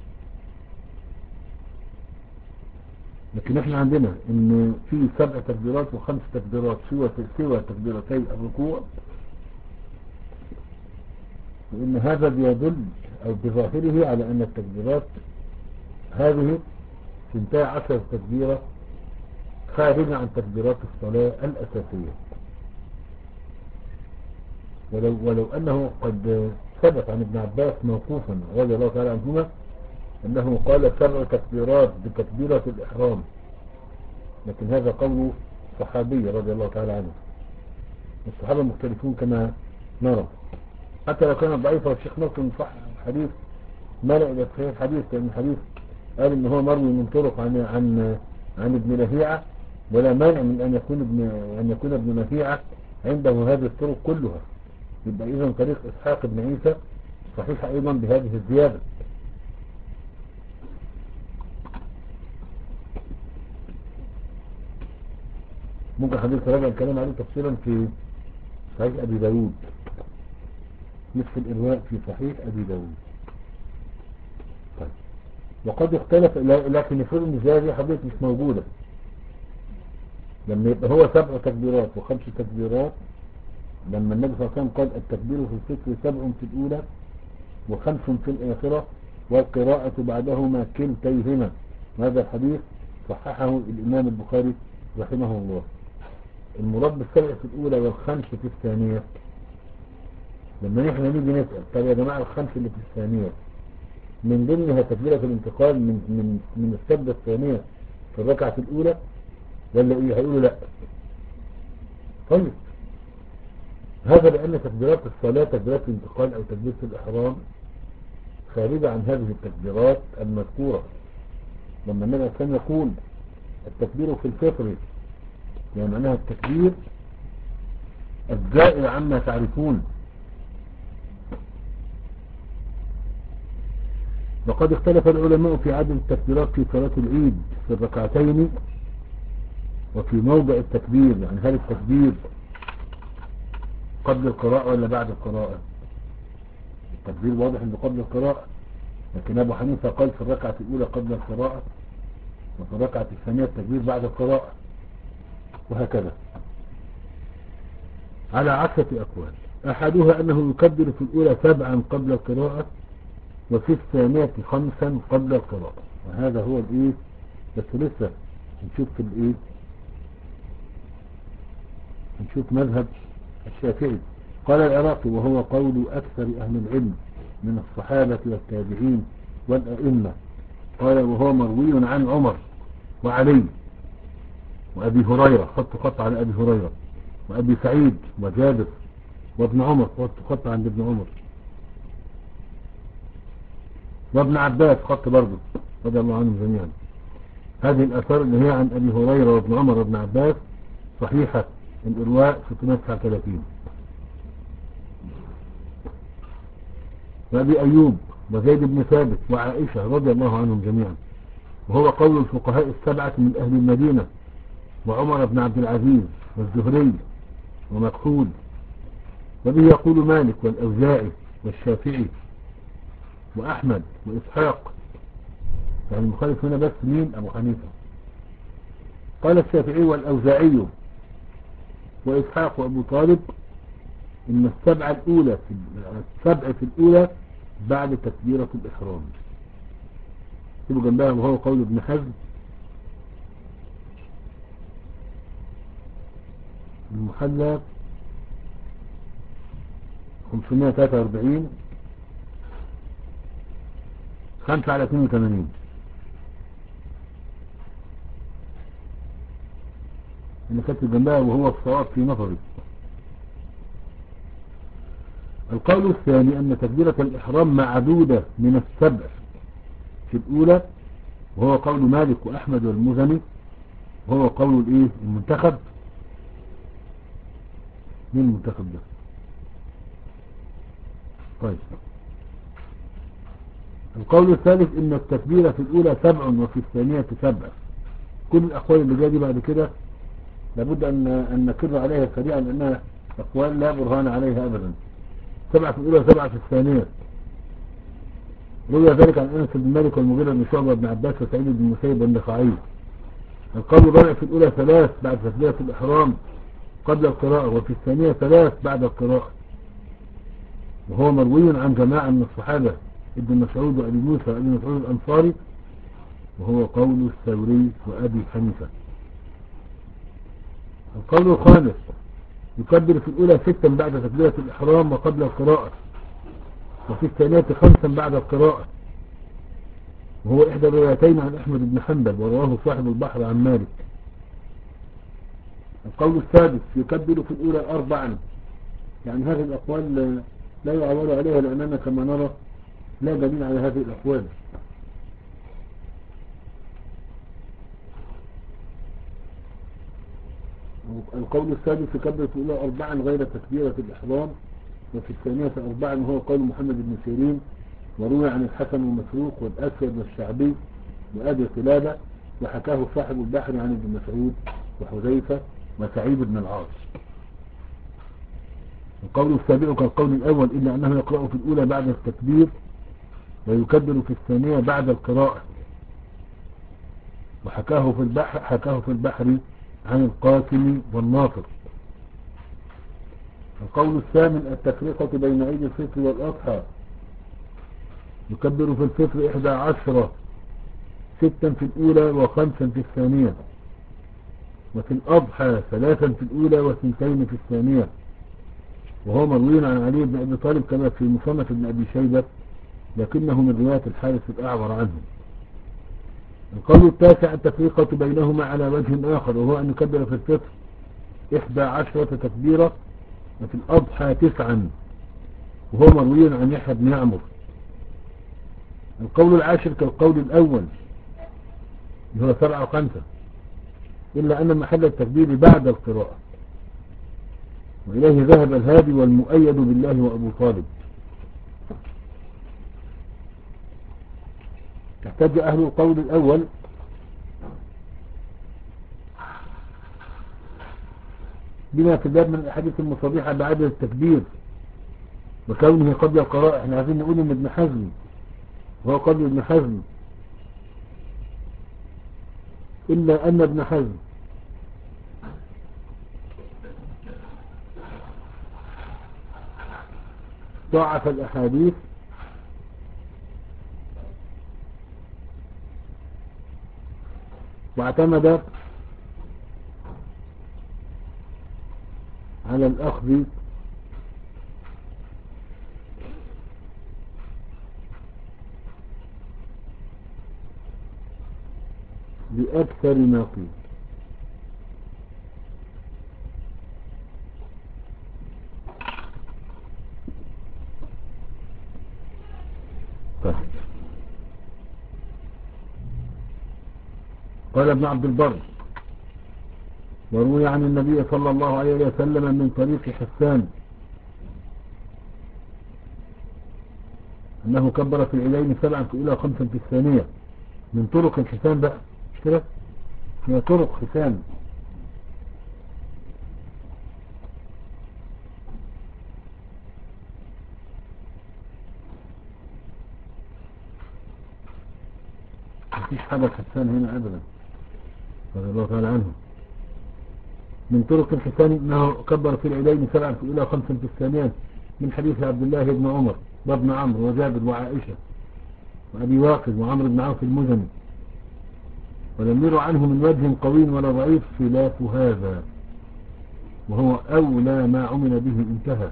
لكن احنا عندنا ان في سبع تكبيرات وخمس تكبيرات سوى سوى تكبيرتي الركوع، وان هذا بيدل او بظاهره على ان التكبيرات هذه تنتهي عشر تكبيرة خارجة عن تكبيرات الصلاة الأساسية. ولو, ولو أنه قد ثبت عن ابن عباس موقوفا رضي الله تعالى عنهما أنه قال سبع تكبيرات بتكبيرة الإحرام، لكن هذا قول صحابي رضي الله تعالى عنه، والصحابة مختلفون كما نرى. حتى لو كان ضعيفا الشيخ نصر صح الحديث ملأ إلى صحيح الحديث، لأن الحديث قال إن هو مروي من طرق عن عن عن ابن لهيعة، ولا مانع من أن يكون ابن أن يكون ابن لهيعة عنده هذه الطرق كلها، يبقى إذن طريق إسحاق بن عيسى صحيح أيضا بهذه الزيادة. ممكن حديث راجع الكلام عليه تفصيلا في صحيح أبي داود، نصف الإرواء في صحيح أبي داود. طيب. وقد اختلف، لكن يفرق ان هذه حديث مش موجودة. لما يبقى هو سبع تكبيرات وخمس تكبيرات، لما النبي صلى الله عليه وسلم قال التكبير في الفطر سبع في الأولى وخمس في الآخرة والقراءة بعدهما كلتيهما، هذا الحديث صححه الإمام البخاري رحمه الله. المراد بالسبع في الأولى والخمس في الثانية، لما نحن نيجي نسأل طب يا جماعة الخمس اللي في الثانية من ضمنها تكبيرة الانتقال من من من السجدة الثانية في الركعة الأولى ولا إيه؟ هيقولوا لا. طيب هذا لأن تكبيرات الصلاة تكبيرات الانتقال أو تكبيرة الإحرام خارجة عن هذه التكبيرات المذكورة، لما النبي كان يقول التكبير في الفطر يعني معناها التكبير الزائر عما تعرفون. وقد اختلف العلماء في عدد التكبيرات في صلاة العيد في الركعتين وفي موضع التكبير، يعني هل التكبير قبل القراءة ولا بعد القراءة؟ التكبير واضح انه قبل القراءة، لكن ابو حنيفة قال في الركعة الاولى قبل القراءة وفي الركعة الثانية التكبير بعد القراءة، وهكذا على عشرة اقوال. احدها انه يكبر في الاولى سبعا قبل القراءة وفي الثانية خمسا قبل القراءة، وهذا هو الايه بس لسه نشوف في الايه نشوف مذهب الشافعي. قال العراقي وهو قول اكثر اهل العلم من الصحابة والتابعين والائمة، قال وهو مروي عن عمر وعلي وابي هريرة، خط خط على ابي هريرة وابي سعيد وجابر وابن عمر، خط خط عند ابن عمر وابن عباس، خط برضه رضي الله عنهم جميعا. هذه الآثار اللي هي عن أبي هريرة وابن عمر وابن عباس صحيحة. الإرواء ستمائة وتسعة وثلاثين. وأبي أيوب وزيد بن ثابت وعائشة رضي الله عنهم جميعا، وهو قول الفقهاء السبعة من أهل المدينة وعمر بن عبد العزيز والزهري ومكحول، وبه يقول مالك والأوزاعي والشافعي وأحمد وإسحاق، يعني المخالف هنا بس مين؟ أبو حنيفة. قال الشافعي والأوزاعي وإسحاق وأبو طالب إن السبعة الأولى في السبعة في الأولى بعد تكبيرة الإحرام. تبقى جنبها وهو قول ابن حزم المحلى خمسمائة وثلاثة وأربعين خمسة على اثنين وثمانين. اللي كانت جنبها وهو الصواب في نظري. القول الثاني أن تكبيرة الإحرام معدودة من السبع في الأولى، وهو قول مالك وأحمد والمزني، وهو قول الإيه المنتخب. مين المنتخب ده؟ طيب القول الثالث ان التكبيرة في الاولى سبع وفي الثانية سبع. كل الاقوال اللي جايه دي بعد كده لابد ان ان نكر عليها سريعا لانها اقوال لا برهان عليها ابدا. سبعة في الاولى سبعة في الثانية. روي ذلك عن انس بن مالك والمغيرة بن شعبة بن عباس وسعيد بن المسيب والنخعي. القول الرابع في الاولى ثلاث بعد تكبيرة الاحرام قبل القراءة، وفي الثانية ثلاث بعد القراءة، وهو مروي عن جماعة من الصحابة ابن مسعود وابي موسى وابي مسعود الانصاري، وهو قول الثوري وابي حنيفة. القول الخامس يكبر في الاولى ستا بعد تكبيرة الاحرام وقبل القراءة، وفي الثانية خمسا بعد القراءة، وهو احدى الروايتين عن احمد بن حنبل ورواه صاحب البحر عن مالك. القول السادس يكبر في الاولى اربعا، يعني هذه الاقوال لا يعول عليها لاننا كما نرى لا دليل على هذه الاقوال. القول السادس يكبر في الاولى اربعا غير تكبيرة الاحرام، وفي الثانية اربعا، وهو قول محمد بن سيرين، وروي عن الحسن والمسروق والاسود والشعبي وابي قلابة، وحكاه صاحب البحر عن ابن مسعود وحذيفة وسعيد بن العاص. القول السابع كالقول الاول الا انه يقرأ في الاولى بعد التكبير ويكبر في الثانية بعد القراءة، وحكاه في البحر حكاه في البحر عن القاسم والناصر. القول الثامن التفرقة بين عيد الفطر والأضحى، يكبر في الفطر إحدى عشرة ستا في الأولى وخمسا في الثانية، وفي الأضحى ثلاثا في الأولى وثنتين في الثانية، وهو مروي عن علي بن أبي طالب كما في مصنف ابن أبي شيبة، لكنه من رواية الحارث الأعور عنه. القول التاسع التفريقة بينهما على وجه آخر، وهو أن يكبر في الفطر إحدى عشرة تكبيرة وفي الأضحى تسعا، وهو مروي عن يحيى بن يعمر. القول العاشر كالقول الأول اللي هو سبعة وخمسة، إلا أن محل التكبير بعد القراءة، وإليه ذهب الهادي والمؤيد بالله وأبو طالب. احتج أهل القول الأول بما في الباب من الأحاديث المصرحة بعد التكبير وكونه قبل القراءة. احنا عايزين نقول ان ابن حزم وهو قبل ابن حزم، إلا أن ابن حزم ضعف الأحاديث واعتمد على الأخذ بأكثر ما قيل. طيب. قال ابن عبد البر وروي عن النبي صلى الله عليه وسلم من طريق حسان أنه كبر في العيدين سبعا إلى خمسا في الثانية، من طرق الحسان بقى، مش كده؟ هي طرق حسان. مفيش حاجة حسان هنا أبدا رضي الله تعالى عنه. من طرق الحسان أنه كبر في العيدين سبعا إلى خمسا في الثانية، من حديث عبد الله بن عمر وابن عمرو وجابر وعائشة وأبي واقد وعمرو بن عوف المزني، ولم يروا عنه من وجه قوي ولا ضعيف خلاف هذا، وهو أولى ما عمل به انتهى.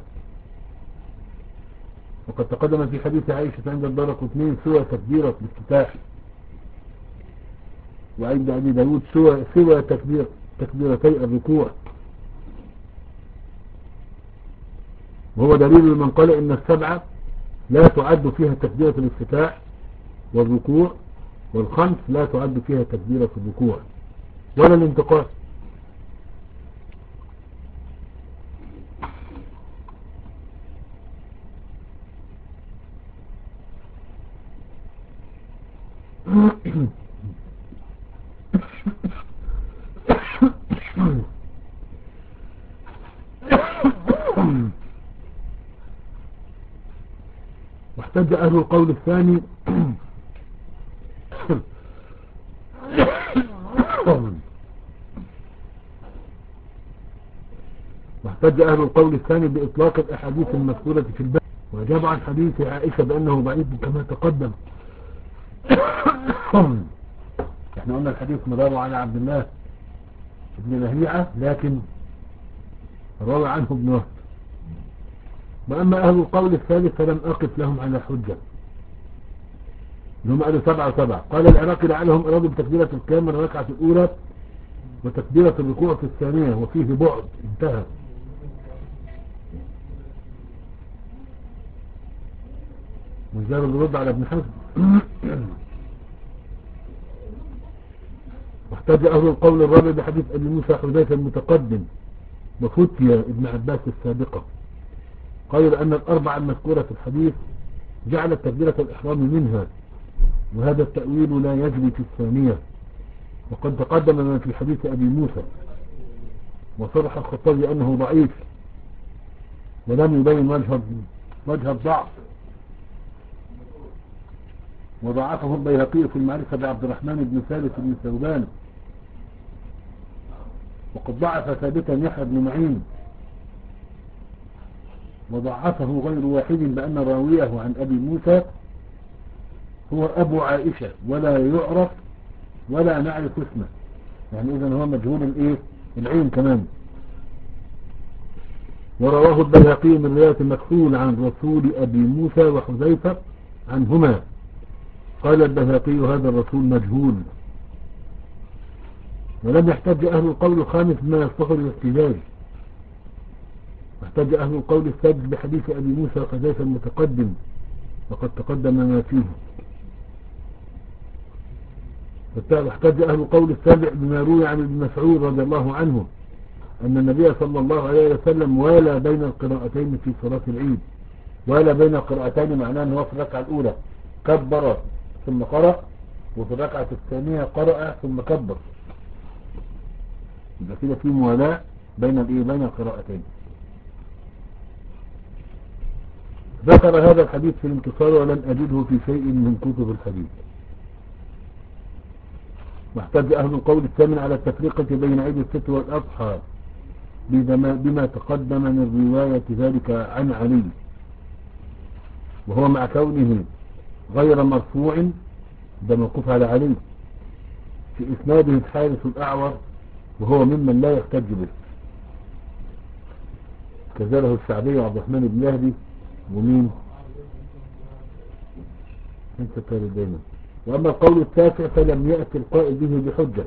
وقد تقدم في حديث عائشة عند الدارقطني سوى تكبيرة الافتتاح، وعند أبي داود سوى, سوى تكبير تكبيرتي الركوع، وهو دليل من قال إن السبعة لا تعد فيها تكبيرة الافتتاح والركوع، والخمس لا تعد فيها تكبيرة الركوع ولا الانتقال. واحتج أهل القول الثاني واحتج أهل القول الثاني بإطلاق الأحاديث المذكورة في الباب، وأجاب عن حديث عائشة بأنه ضعيف كما تقدم. احنا قلنا الحديث مداره على عبد الله بن لهيعة، لكن روى عنه ابن وهب. وأما أهل القول الثالث فلم أقف لهم على حجة، هم قالوا سبعة وسبعة. قال العراقي لعلهم أرادوا بتكبيرة القيام الركعة الأولى وتكبيرة الركوع في الثانية، وفيه بعد انتهى. وزار الرد على ابن حزم. واحتاج أهل القول الرابع بحديث أبي موسى حذيفة المتقدم وفتية ابن عباس السابقة، قالوا لأن الأربعة المذكورة في الحديث جعلت تكبيرة الإحرام منها، وهذا التأويل لا يجري في الثانية، وقد تقدم ما في حديث أبي موسى، وصرح الخطابي أنه ضعيف ولم يبين وجه وجه الضعف، وضعفه البيهقي في المعرفة بعبد الرحمن بن ثابت بن ثوبان، وقد ضعف ثابتا يحيى بن معين، وضعفه غير واحد بأن راويه عن أبي موسى هو أبو عائشة ولا يعرف ولا نعرف اسمه، يعني إذن هو مجهول الإيه العين كمان. ورواه البيهقي من رواية مكحول عن رسول أبي موسى وحذيفة عنهما، قال البيهقي هذا الرسول مجهول. ولم يحتج أهل القول الخامس بما يصلح للاحتجاج، واحتج أهل القول السادس بحديث أبي موسى وحذيفة المتقدم، وقد تقدم ما فيه. واحتج أهل القول السابع بما روي عن ابن مسعود رضي الله عنه أن النبي صلى الله عليه وسلم والى بين القراءتين في صلاة العيد. والى بين القراءتين معناه أنه في الركعة الأولى كبر ثم قرأ، وفي الركعة الثانية قرأ ثم كبر. يبقى كده في موالاة بين الايه بين القراءتين. ذكر هذا الحديث في الانتصار ولم أجده في شيء من كتب الحديث. واحتج أهل القول الثامن على التفرقة بين عيد الفطر والأضحى بما, بما تقدم من رواية ذلك عن علي، وهو مع كونه غير مرفوع، ده موقوف على علي، في إسناده الحارث الأعور وهو ممن لا يحتج به، كذله الشعبي وعبد الرحمن بن مهدي ومين انت كان دايما. وأما القول التاسع فلم يأتي القائل به بحجة.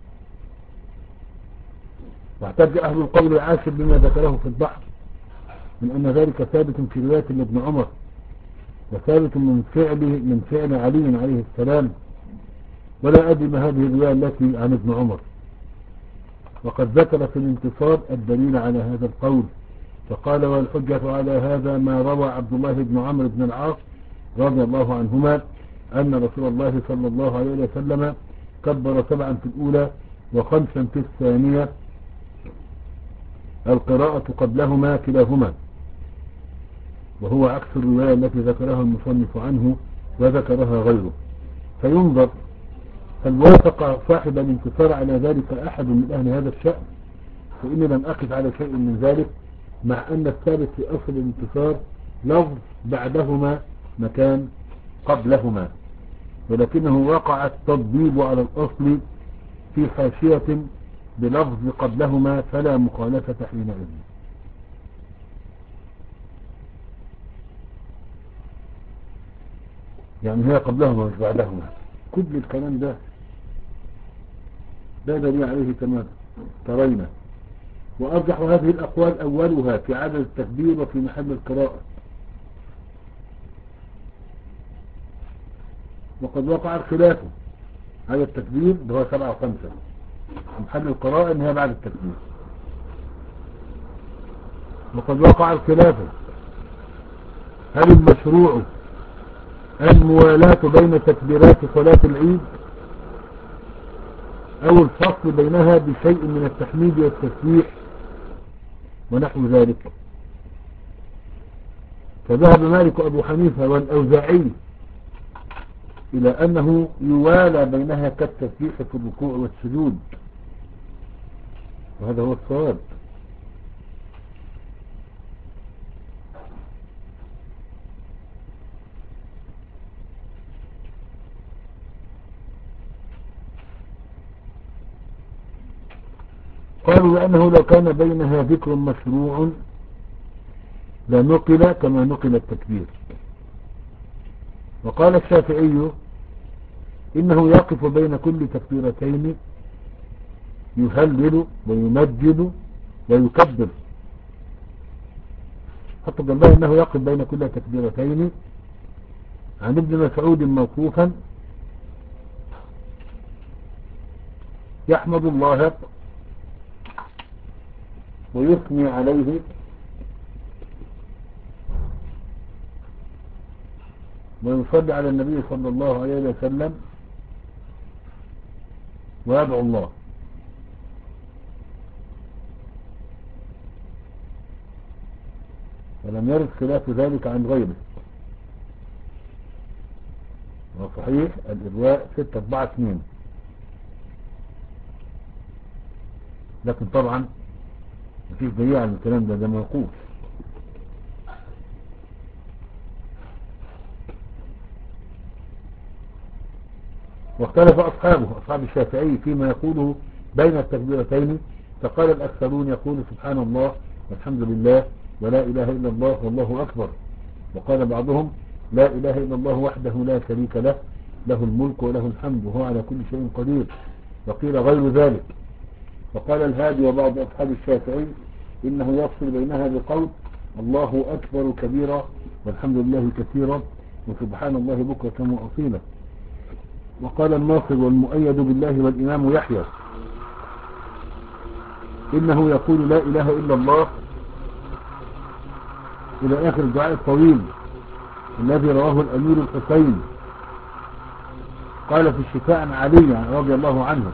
واحتج أهل القول العاشر بما ذكره في البحر من أن ذلك ثابت في رواية ابن عمر، وثابت من فعل من فعل علي عليه السلام، ولا أدري ما هذه الرواية التي عن ابن عمر. وقد ذكر في الانتصار الدليل على هذا القول، فقال والحجة على هذا ما روى عبد الله بن عمرو بن العاص رضي الله عنهما أن رسول الله صلى الله عليه وسلم كبر سبعا في الأولى وخمسا في الثانية، القراءة قبلهما كلاهما، وهو عكس الرواية التي ذكرها المصنف عنه وذكرها غيره. فينظر هل وافق صاحب الانتصار على ذلك أحد من أهل هذا الشأن، فإني لم أقف على شيء من ذلك، مع أن الثابت في أصل الانتصار لفظ بعدهما مكان قبلهما، ولكنه وقع التطبيب على الأصل في حاشية بلفظ قبلهما فلا مخالفة حينئذ. يعني هي قبلهما مش بعدهما. كل الكلام ده لا دليل عليه كما ترينا. وأرجح هذه الأقوال أولها في عدد التكبير وفي محل القراءة، وقد وقع الخلاف على التكبير هو سبعة وخمسة، محل القراءة إنها بعد التكبير. وقد وقع الخلاف هل المشروع الموالاة بين تكبيرات صلاة العيد أو الفصل بينها بشيء من التحميد والتسبيح ونحو ذلك. فذهب مالك أبو حنيفة والأوزاعي إلى أنه يوالى بينها كالتسبيح في الركوع والسجود، وهذا هو الصواب. قالوا لأنه لو كان بينها ذكر مشروع لنقل كما نقل التكبير. وقال الشافعي إنه يقف بين كل تكبيرتين يهلل ويمجد ويكبر، حتى جنبه إنه يقف بين كل تكبيرتين عن ابن مسعود موقوفا يحمد الله ويثني عليه ويصلي على النبي صلى الله عليه وسلم ويدعو الله. ولم يرد خلاف ذلك عن غيره. وصحيح الإرواء ستة أربعة اثنين، لكن طبعا مفيش دليل على الكلام ده، ده موقوف. واختلف أصحابه أصحاب الشافعي فيما يقوله بين التكبيرتين، فقال الأكثرون يقول سبحان الله والحمد لله ولا إله إلا الله والله أكبر. وقال بعضهم لا إله إلا الله وحده لا شريك له، له الملك وله الحمد وهو على كل شيء قدير. وقيل غير ذلك. فقال الهادي وبعض أصحاب الشافعي إنه يفصل بينها بقول الله أكبر كبيرا والحمد لله كثيرا وسبحان الله بكرة وأصيلا. وقال الناصر والمؤيد بالله والإمام يحيى إنه يقول لا إله إلا الله إلى آخر الدعاء الطويل الذي رواه الأمير الحسين. قال في الشفاء عن علي رضي الله عنه،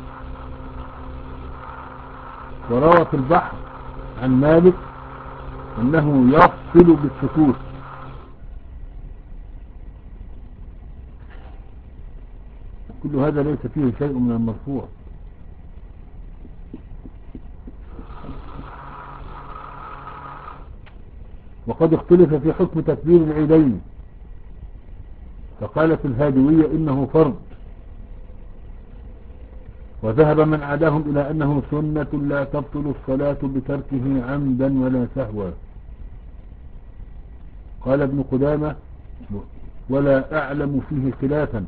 وروى في البحر عن مالك أنه يفصل بالسكوت. كل هذا ليس فيه شيء من المرفوع. وقد اختلف في حكم تكبير العيدين، فقالت الهادوية إنه فرض، وذهب من عداهم إلى أنه سنة لا تبطل الصلاة بتركه عمدا ولا سهوا. قال ابن قدامة ولا أعلم فيه خلافا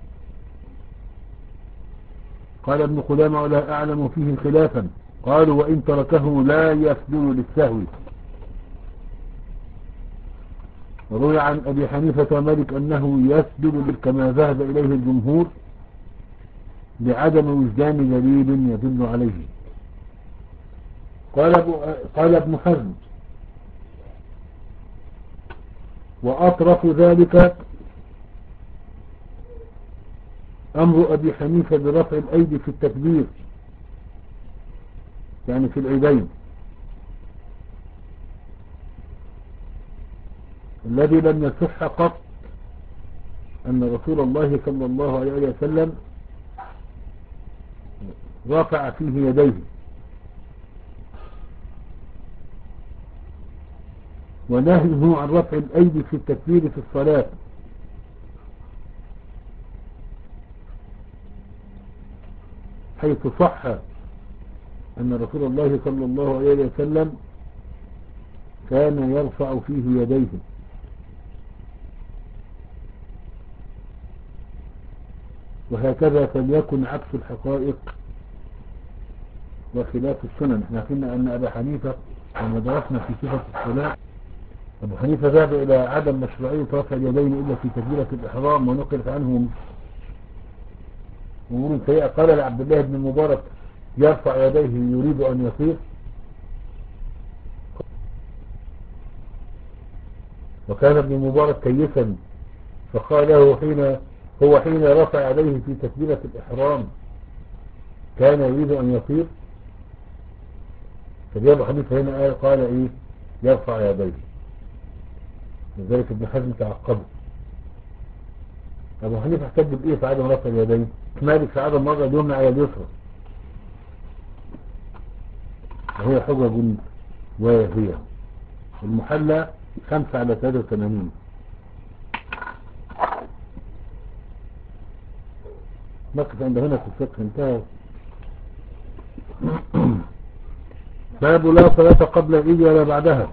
قال ابن قدامة ولا أعلم فيه خلافا قالوا وإن تركه لا يسجد للسهو. وروي عن أبي حنيفة ومالك أنه يسجد كما ذهب إليه الجمهور لعدم وجدان دليل يدل عليه. قال قال ابن حزم وأطرف ذلك أمر أبي حنيفة برفع الأيدي في التكبير، يعني في العيدين، الذي لم يصح قط أن رسول الله صلى الله عليه وسلم رفع فيه يديه، ونهيه عن رفع الأيدي في التكبير في الصلاة، حيث صح أن رسول الله صلى الله عليه وسلم كان يرفع فيه يديه. وهكذا فليكن عكس الحقائق وخلاف السنن. احنا قلنا أن أبا حنيفة لما درسنا في صفة الصلاة، أبو حنيفة ذهب إلى عدم مشروعية رفع اليدين إلا في تكبيرة الإحرام، ونقلت عنه أمور سيئة. قال لعبد الله بن المبارك يرفع يديه يريد أن يطير، وكان ابن المبارك كيسا فقال له حين هو حين رفع يديه في تكبيرة الإحرام كان يريد أن يطير. فجاء أبو حنيفة هنا قال, قال إيه يرفع يديه، لذلك ابن حزم تعقبه. أبو حنيفة احتج بإيه في عدم رفع اليدين؟ مالك في عدم مرة اليمنى على اليسرى، وهي حجج وهي المحلى خمسة على ثلاثة وثمانين. نقف عند هنا في الفقه انتهى. باب لا صلاة قبل العيد ولا بعدها.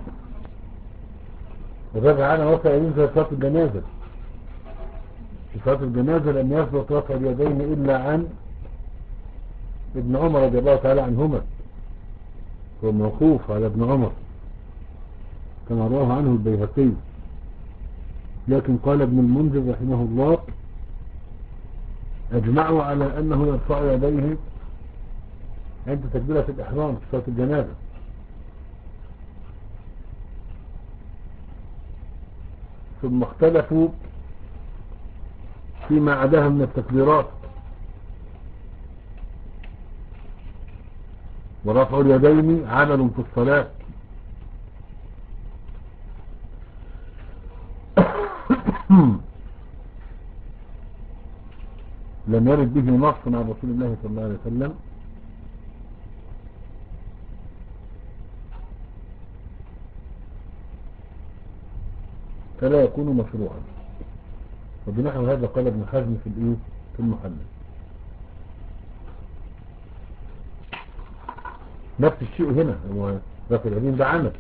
وذلك عنه رفع اليدين في صلاة الجنازة. في صلاة الجنازة لم يثبت رفع اليدين إلا عن ابن عمر رضي الله تعالى عنهما، هو موقوف على ابن عمر كما رواه عنه البيهقي. لكن قال ابن المنذر رحمه الله اجمعوا على انه يرفع يديه عند تكبيرة الإحرام في صلاة الجنازة، ثم اختلفوا فيما عداها من التكبيرات. ورفع اليدين عمل في الصلاة لم يرد به نص عن رسول الله صلى الله عليه وسلم، فلا يكون مشروعا. وبنحو هذا قال ابن حزم في الايه في المحلل. نفس الشيء هنا، هو رفع اليدين ده عمل،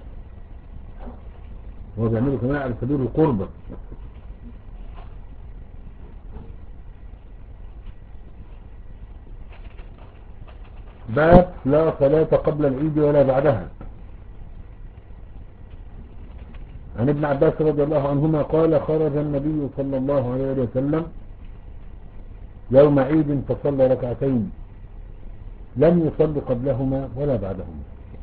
هو بيعمله كمان على سبيل القربة. باب لا صلاة قبل العيد ولا بعدها. عن ابن عباس رضي الله عنهما قال خرج النبي صلى الله عليه وسلم يوم عيد فصلى ركعتين لم يصل قبلهما ولا بعدهما.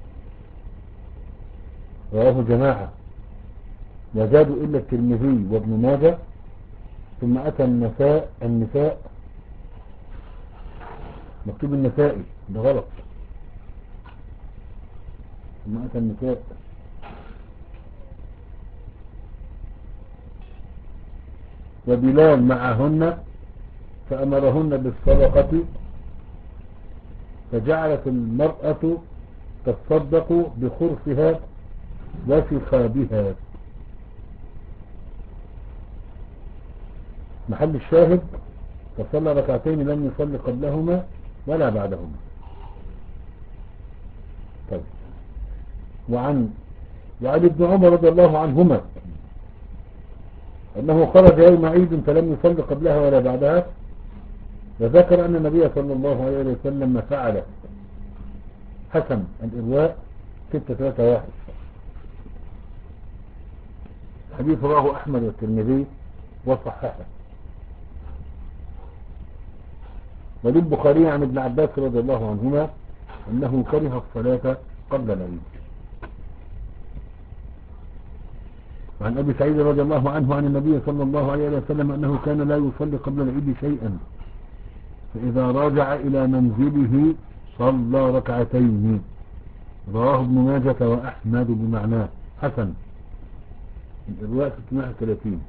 رواه جماعة لا زادوا إلا الترمذي وابن ماجه. ثم أتى النساء النساء مكتوب النسائي ده غلط. ثم أتى النساء وبلال معهن فأمرهن بالصدقة فجعلت المرأة تصدق بخرفها وسخابها. محل الشاهد فصلى ركعتين لم يصلي قبلهما ولا بعدهما. طيب. وعن وعن ابن عمر رضي الله عنهما أنه خرج يوم عيد فلم يصلي قبلها ولا بعدها، وذكر أن النبي صلى الله عليه وسلم فعل. حسن الإرواء ستة ثلاثة واحد. حديث رواه أحمد والترمذي وصححه. وللبخاري عن ابن عباس رضي الله عنهما أنه كره الصلاة قبل العيد. وعن أبي سعيد رضي الله عنه عن النبي صلى الله عليه وسلم أنه كان لا يصلي قبل العيد شيئا، فإذا راجع إلى منزله صلى ركعتين. رواه ابن ماجة وأحمد بمعناه. حسن الإرواء ستمائة وثلاثين.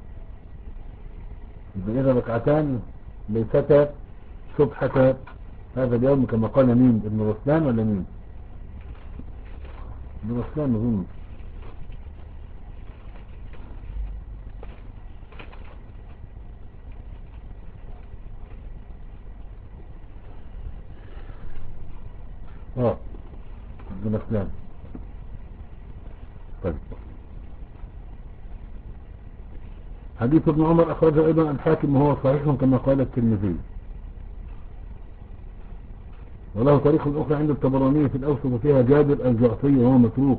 إذا ركعتان ليستا سبحة هذا اليوم كما قال مين؟ ابن رسلان ولا مين؟ ابن رسلان نظن. اه ابن رسلان. طيب. حديث ابن عمر أخرجه أيضا الحاكم وهو صحيح كما قال الترمذي، وله طريق أخرى عند الطبراني في الأوسط وفيها جابر الجعفي وهو متروك.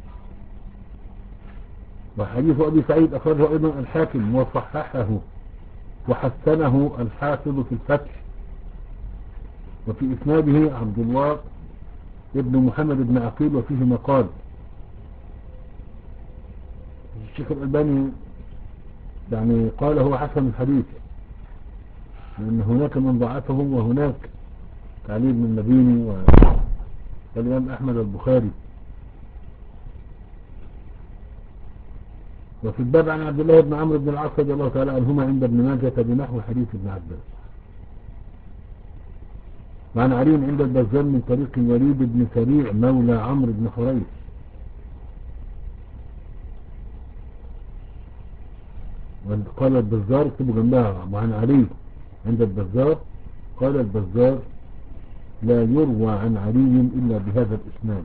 وحديث أبي سعيد أخرجه أيضا الحاكم وصححه وحسنه الحافظ في الفتح، وفي إسناده عبد الله ابن محمد بن عقيل وفيه مقال. الشيخ الألباني يعني قال هو حسن الحديث، لأن هناك من ضعفه وهناك تعليل من المديني والإمام أحمد البخاري. وفي الباب عن عبد الله بن عمرو بن العاص رضي الله تعالى عنهما عند ابن ماجه بنحو حديث ابن عباس. وعن علي عند البزار من طريق الوليد بن سريع مولى عمرو بن حريث. قال البزار اكتبوا جنبها. وعن علي عند البزار قال البزار لا يروى عن علي إلا بهذا الإسناد.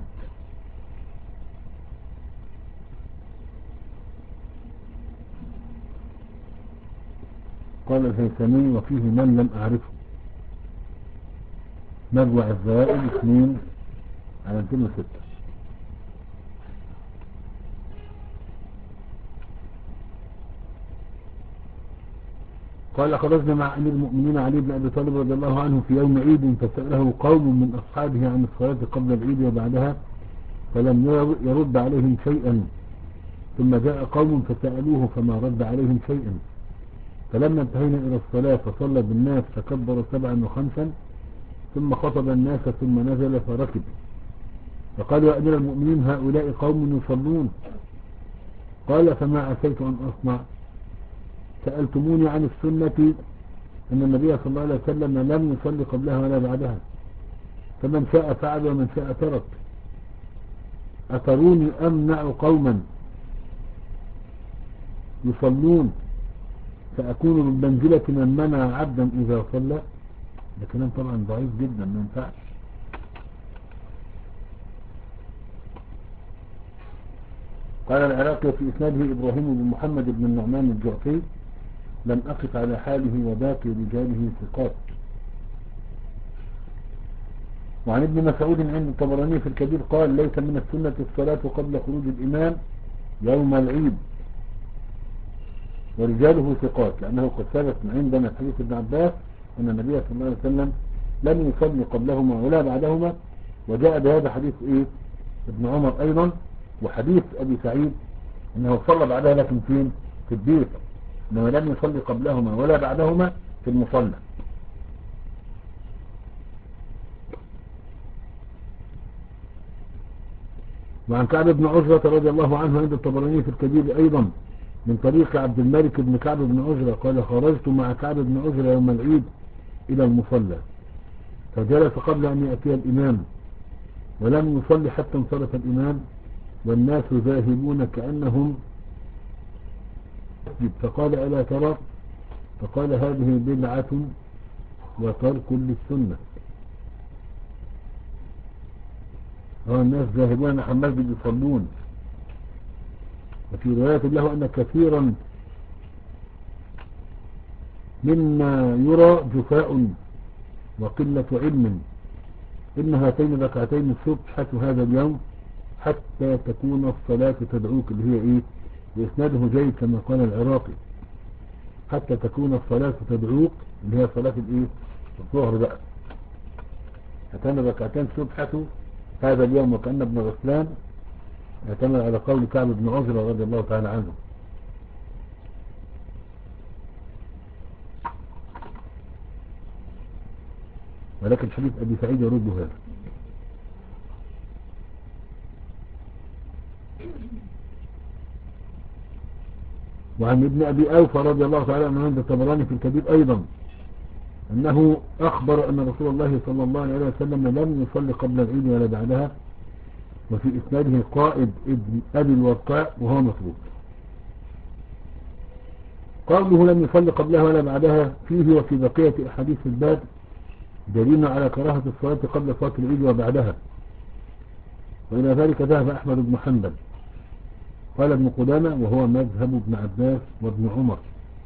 قال الهيثمي وفيه من لم أعرفه. مجمع الزوائد اثنين على مئتين وستة. قال خرجنا مع أمير المؤمنين علي بن أبي طالب رضي الله عنه في يوم عيد فسأله قوم من أصحابه عن الصلاة قبل العيد وبعدها فلم يرد عليهم شيئا، ثم جاء قوم فسألوه فما رد عليهم شيئا، فلما انتهينا إلى الصلاة فصلى بالناس فكبر سبعا وخمسا ثم خطب الناس ثم نزل فركب، فقال يا أمير المؤمنين هؤلاء قوم يصلون. قال فما عسيت أن أصنع؟ سألتموني عن السنة أن النبي صلى الله عليه وسلم لم يصلي قبلها ولا بعدها، فمن شاء فعل ومن شاء ترك. أتروني أمنع قوما يصلون فأكون بمنزلة من منع عبدا إذا صلى؟ ده كلام طبعا ضعيف جدا ما ينفعش. قال العراقي في إسناده إبراهيم بن محمد بن النعمان الجعفي لم أقف على حاله وباقي رجاله ثقات. وعن ابن مسعود عند الطبراني في الكبير قال ليس من السنة الصلاة قبل خروج الإمام يوم العيد ورجاله ثقات، لأنه قد ثبت عندنا حديث ابن عباس أن النبي صلى الله عليه وسلم لم يصلي قبلهما ولا بعدهما، وجاء بهذا حديث إيه ابن عمر أيضا، وحديث أبي سعيد أنه صلى بعدها لكن فين في البيت، أنه لم يصلي قبلهما ولا بعدهما في المصلى. وعن كعب بن عجرة رضي الله عنه عند الطبراني في الكبير أيضا من طريق عبد الملك بن كعب بن عجرة قال خرجت مع كعب بن عجرة يوم العيد إلى المصلى فجلس قبل أن يأتي الإمام ولم يصلي حتى انصرف الإمام والناس ذاهبون كأنهم مسجد، فقال ألا ترى؟ فقال هذه بدعة وترك للسنة. هو الناس ذاهبون نحو المسجد يصلون. وفي رواية له أن كثيرا مما يرى جفاء وقلة علم، إن هاتين ركعتين سبحة هذا اليوم حتى تكون الصلاة تدعوك، اللي هي إيه بإسناده جيد كما قال العراقي، حتى تكون الصلاة تدعوك اللي هي صلاة الإيه الظهر بقى. هاتين ركعتين سبحة هذا اليوم، وكأن ابن غسلان اعتمد على قول كعب بن عجرة رضي الله تعالى عنه. ولكن حديث أبي سعيد يرد هذا. وعن ابن أبي أوفى رضي الله تعالى عنه عند الطبراني في الكبير أيضا أنه أخبر أن رسول الله صلى الله عليه وسلم لم يصلي قبل العيد ولا بعدها، وفي إسناده قائد ابن أبي الورقاء وهو متروك. قوله لم يصلي قبلها ولا بعدها فيه وفي بقية أحاديث الباب دليل على كراهة الصلاة قبل صلاة العيد وبعدها، وإلى ذلك ذهب أحمد بن حنبل. قال ابن قدامة وهو مذهب ابن عباس وابن عمر.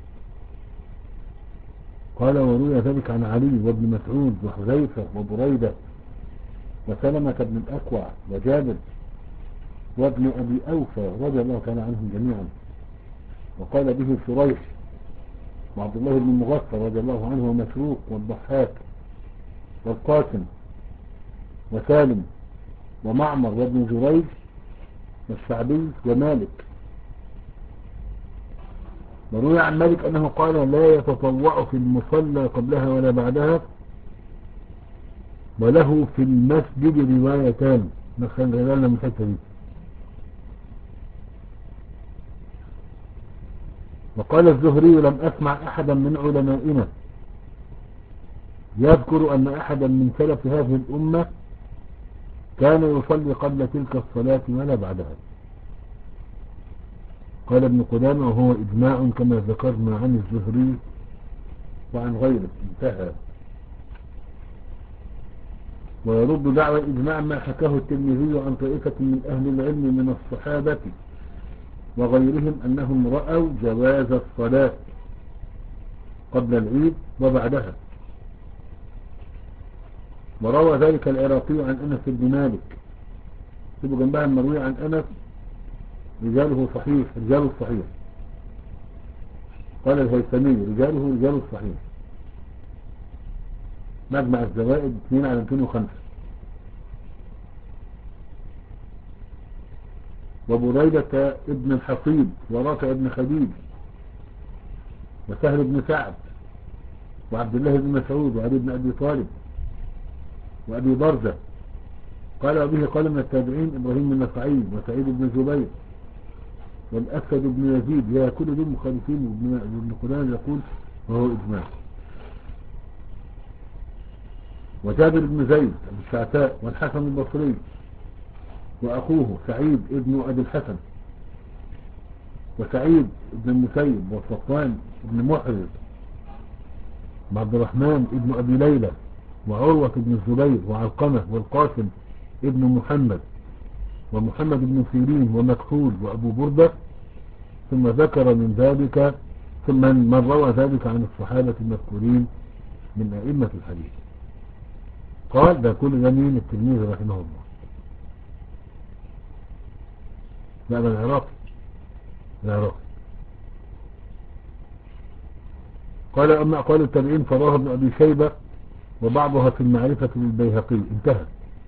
قال وروي ذلك عن علي وابن مسعود وحذيفة وبريدة وسلمة بن الأكوع وجابر وابن أبي أوفى رضي الله تعالى عنهم جميعا. وقال به شريح وعبد الله بن مغفر رضي الله عنه ومسروق والضحاك والقاسم وسالم ومعمر وابن جريج والشعبي ومالك. وروي عن مالك أنه قال لا يتطوع في المصلى قبلها ولا بعدها، وله في المسجد روايتان. نخل رجالنا من الحته دي. وقال الزهري لم أسمع أحدا من علمائنا يذكر أن أحدا من سلف هذه الأمة كان يصلي قبل تلك الصلاة ولا بعدها. قال ابن قدامة وهو إجماع كما ذكرنا عن الزهري وعن غيره. انتهى. ويرد دعوى الإجماع ما حكاه الترمذي عن طائفة من أهل العلم من الصحابة وغيرهم أنهم رأوا جواز الصلاة قبل العيد وبعدها. وروى ذلك العراقي عن أنس بن مالك، سيبوا جنبها المروي عن أنس رجاله صحيح رجال الصحيح. قال الهيثمي رجاله رجال الصحيح. مجمع الزوائد اثنين على مئتين وخمسة. وبريدة ابن الحصيب ورافع ابن خديج وسهل بن سعد وعبد الله بن مسعود وعلي بن أبي طالب وأبي برزة. قال وبه قال من التابعين إبراهيم بن النخعي وسعيد بن جبير والأسد بن يزيد. يا كل دول مخالفين. وابن قدامة يقول وهو إجماع. وجابر بن زيد الشعثاء والحسن البصري وأخوه سعيد ابن أبي الحسن وسعيد ابن المسيب وصفوان ابن محرز وعبد الرحمن ابن أبي ليلى وعروة ابن الزبير وعلقمة والقاسم ابن محمد ومحمد بن سيرين ومكحول وأبو بردة. ثم ذكر من ذلك ثم من روى ذلك عن الصحابة المذكورين من أئمة الحديث. قال ده كل ده مين؟ التلميذ رحمه الله. لا ده العراقي العراقي. قال أما أقوال التابعين فرواه ابن أبي شيبة وبعضها في المعرفة للبيهقي. انتهى.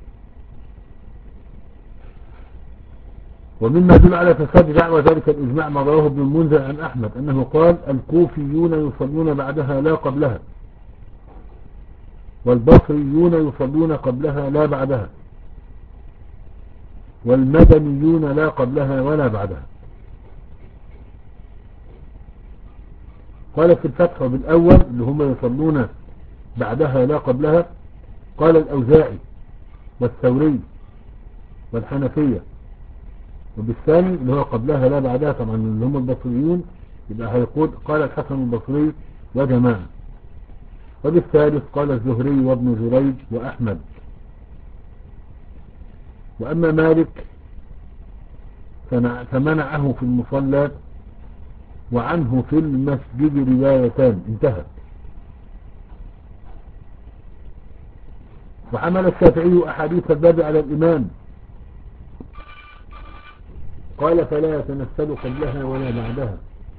ومما يدل على فساد دعوى ذلك الإجماع ما رواه ابن المنذر عن أحمد أنه قال الكوفيون يصلون بعدها لا قبلها، والبصريون يصلون قبلها لا بعدها، والمدنيون لا قبلها ولا بعدها. قال في الفتح وبالأول اللي هم يصلون بعدها لا قبلها قال الأوزاعي والثوري والحنفية، وبالثاني اللي هو قبلها لا بعدها طبعا اللي هم البصريون يبقى هيقول قال الحسن البصري وجماعة، وبالثالث قال الزهري وابن جريج وأحمد. وأما مالك فمنعه في المصلى وعنه في المسجد روايتان. انتهى. وحمل الشافعي أحاديث الباب على الإمام قال فلا يتنفل قبلها ولا بعدها.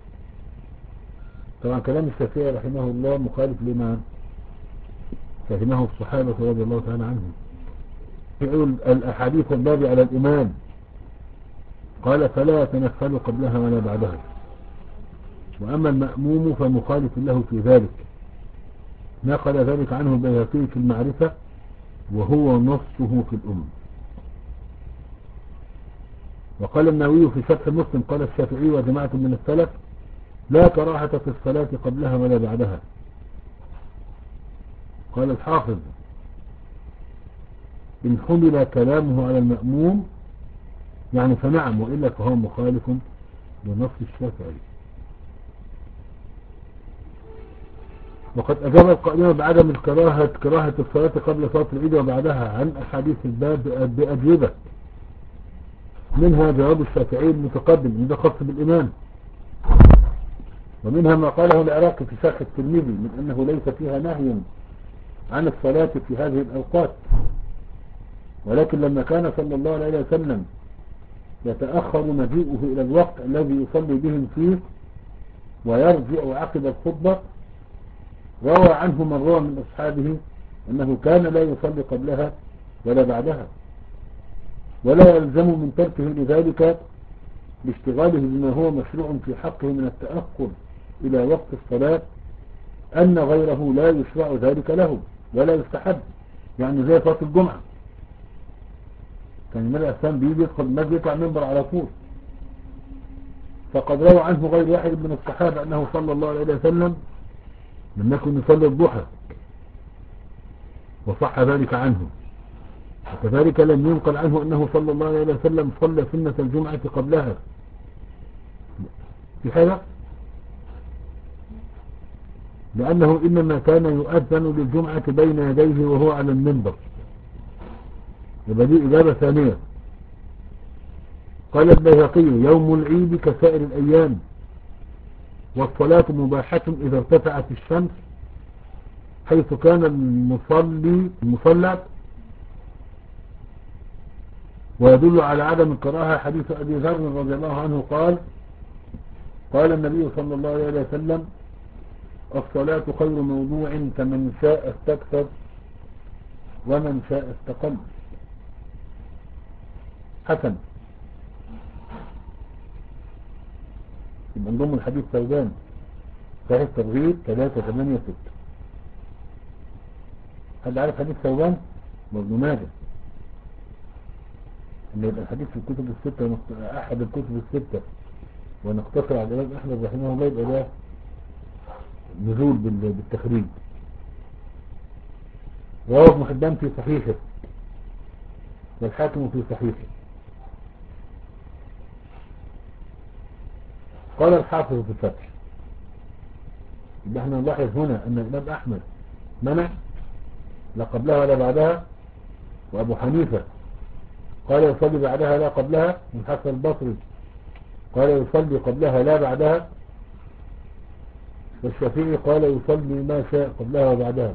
طبعا كلام الشافعي رحمه الله مخالف لما فهمه الصحابة رضي الله تعالى عنهم. يقول الأحاديث الباب على الإمام قال فلا يتنفل قبلها ولا بعدها. وأما المأموم فمخالف له في ذلك، نقل ذلك عنه البيهقي في المعرفة وهو نصه في الأم. وقال النووي في شرح مسلم قال الشافعي وجماعة من السلف لا كراهة في الصلاة قبلها ولا بعدها. قال الحافظ إن حمل كلامه على المأموم يعني فنعم، وإلا فهو مخالف لنص الشافعي. وقد أجاب القائلين بعدم الكراهة كراهة الصلاة قبل صلاة العيد وبعدها عن أحاديث الباب بأجوبة، منها جواب الشافعي المتقدم إذا خاص بالإمام، ومنها ما قاله العراقي في شرح الترمذي من أنه ليس فيها نهي عن الصلاة في هذه الأوقات، ولكن لما كان صلى الله عليه وسلم يتأخر مجيئه إلى الوقت الذي يصلي بهم فيه ويرجع عقب الخطبة روى عنه من روى من أصحابه أنه كان لا يصلي قبلها ولا بعدها، ولا يلزم من تركه لذلك لاشتغاله بما هو مشروع في حقه من التأخر إلى وقت الصلاة أن غيره لا يشرع ذلك له ولا يستحب. يعني زي صلاة الجمعة كان النبي عليه السلام بيجي يدخل المسجد يطلع المنبر على طول، فقد روى عنه غير واحد من الصحابة أنه صلى الله عليه وسلم لم يكن يصلي الضحى وصح ذلك عنه، وكذلك لم ينقل عنه أنه صلى الله عليه وسلم صلى سنة الجمعة قبلها. في حاجة لأنه إنما كان يؤذن للجمعة بين يديه وهو على المنبر. يبقى دي إجابة ثانية. قال البيهقي يوم العيد كسائر الأيام، والصلاة مباحة إذا ارتفعت الشمس، حيث كان المصلي المصلى. ويدل على عدم الكراهة حديث أبي ذر رضي الله عنه قال قال النبي صلى الله عليه وسلم الصلاة خير موضوع فمن شاء استكثر ومن شاء استقل. حسن. من ضمن الحديث ثوبان صحيح الترغيب ثلاثة ثمانية ستة. حد عارف حديث ثوبان؟ وابن ماجه اللي يبقى الحديث في الكتب الستة ونخت... أحد الكتب الستة ونقتصر على الإمام أحمد رحمه الله يبقى ده نزول بال... بالتخريج. رواه ابن حبان في صحيحه والحاكم في صحيحه. قال الحافظ في الفتح يبقى احنا نلاحظ هنا أن الإمام أحمد منع لا قبلها ولا بعدها، وأبو حنيفة قال يصلي بعدها لا قبلها، والحسن البصري قال يصلي قبلها لا بعدها، والشافعي قال يصلي ما شاء قبلها وبعدها،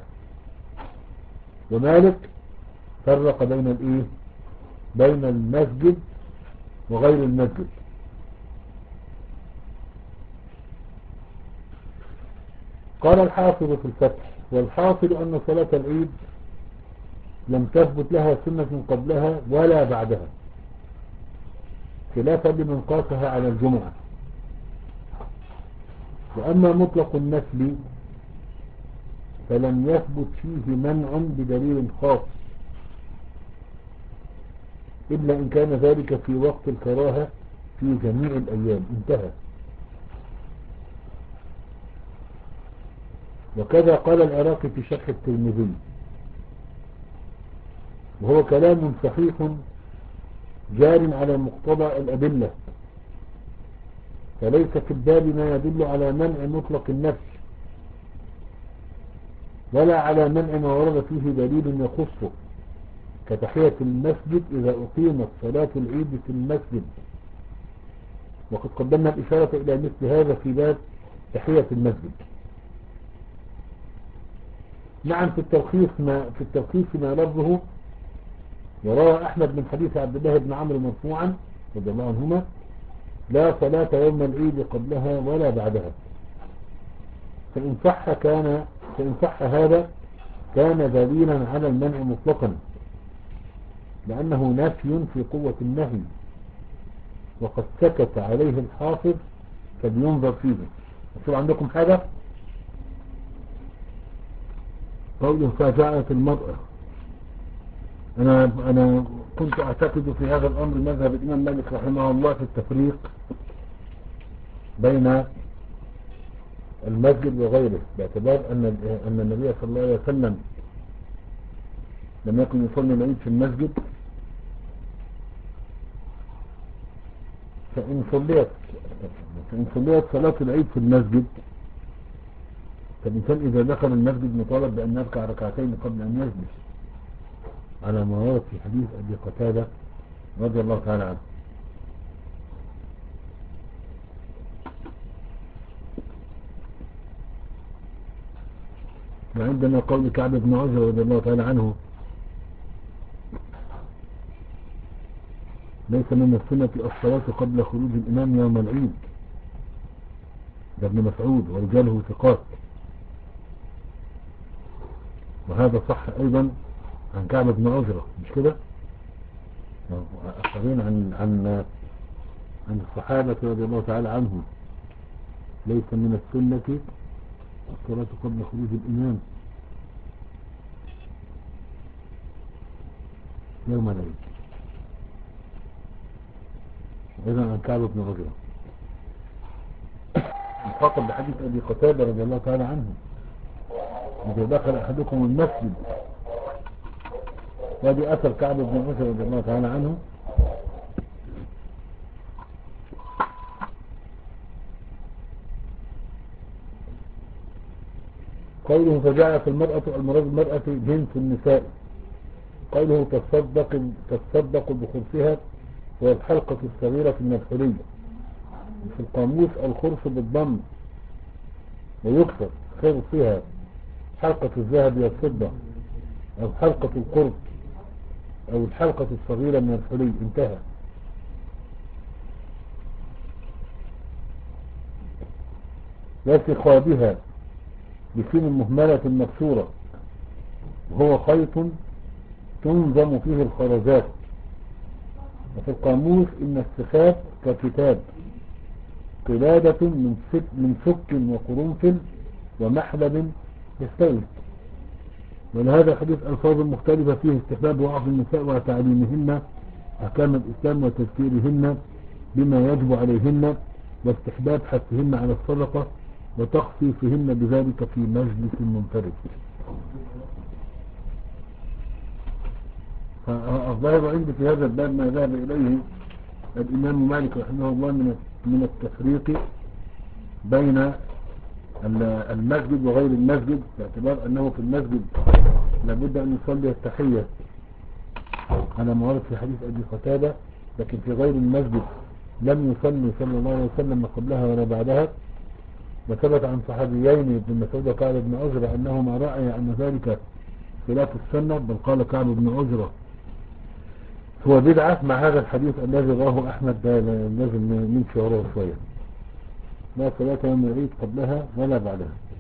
ومالك فرق بين الايه بين المسجد وغير المسجد. قال الحافظ في الفتح: والحاصل أن صلاة العيد لم تثبت لها سنة قبلها ولا بعدها، خلافا لمن قاسها على الجمعة. وأما مطلق النسل فلم يثبت فيه منع بدليل خاص، إلا إن كان ذلك في وقت الكراهة في جميع الأيام. انتهى. وكذا قال العراقي في شرح الترمذي، وهو كلام صحيح جار على مقتضى الأدلة، فليس في الباب ما يدل على منع مطلق النفس، ولا على منع ما ورد فيه دليل يخصه، كتحية المسجد إذا أقيمت صلاة العيد في المسجد، وقد قدمنا الإشارة إلى مثل هذا في باب تحية المسجد. نعم، في التلخيص ما في التلخيص ما لفظه: وروى أحمد من حديث عبد الله بن عمرو مرفوعا رضي الله عنهما: لا صلاة يوم العيد قبلها ولا بعدها. فإن صح كان فإن صح هذا كان دليلا على المنع مطلقا، لأنه نفي في قوة النهي، وقد سكت عليه الحافظ فلينظر فيه. شو عندكم حاجة؟ قوله فجاءت المرأة، أنا أنا كنت أعتقد في هذا الأمر مذهب الإمام مالك رحمه الله في التفريق بين المسجد وغيره، باعتبار أن أن النبي صلى الله عليه وسلم لم يكن يصلي العيد في المسجد. فإن صليت فإن صليت صلاة العيد في المسجد، فالإنسان إذا دخل المسجد مطالب بأن يركع ركعتين قبل أن يجلس، على ما ورد في حديث أبي قتادة رضي الله تعالى عنه. وعندنا قول كعب بن عجرة رضي الله تعالى عنه: ليس من السنة الصلاة قبل خروج الإمام يوم العيد. ده ابن مسعود ورجاله ثقات. وهذا صح أيضا عن كعب بن عجرة، مش كده؟ أخرين عن عن عن الصحابة رضي الله تعالى عنهم: ليس من السنة الصلاة قبل خروج الإمام يوم العيد. أيضا عن كعب بن عجرة مخاطب بحديث أبي قتادة رضي الله تعالى عنه: إذا دخل أحدكم المسجد. وهذه أثر كعب بن عجرة رضي الله تعالى عنه. قوله فجعلت المرأة المراد المرأة جنس النساء. قوله تصدق تصدق بخرصها هو الحلقة الصغيرة من الحلي. في القاموس الخرص بالضم، ويكسر خرصها حلقة الذهب والفضة، أو حلقة القرط، أو الحلقة الصغيرة من الحلي. انتهى. وسخابها بسين مهملة مكسورة، وهو خيط تنظم فيه الخرزات. وفي القاموس إن السخاب ككتاب، قلادة من سك, من سك وقرنفل ومحلب يستوي. ولهذا حديث ألفاظ مختلفة فيه استحباب وعظ النساء وتعليمهن أحكام الإسلام وتذكيرهن بما يجب عليهن، واستحباب حثهن على الصدقة وتخفيفهن بذلك في مجلس منفرد. فالظاهر عندي في هذا الباب ما ذهب إليه الإمام مالك رحمه الله من من التفريق بين المسجد وغير المسجد، باعتبار أنه في المسجد لابد أن يصلي التحية على ما ورد في حديث أبي قتادة، لكن في غير المسجد لم يصلي صلى الله عليه وسلم قبلها ولا بعدها. وثبت عن صحابيين ابن مسعود وكعب بن عجرة أنهما رأي أن ذلك خلاف السنة، بل قال كعب بن عجرة هو بدعة، مع هذا الحديث الذي رواه أحمد ده لازم نمشي وراه شوية: لا صلاة يوم العيد قبلها ولا بعدها.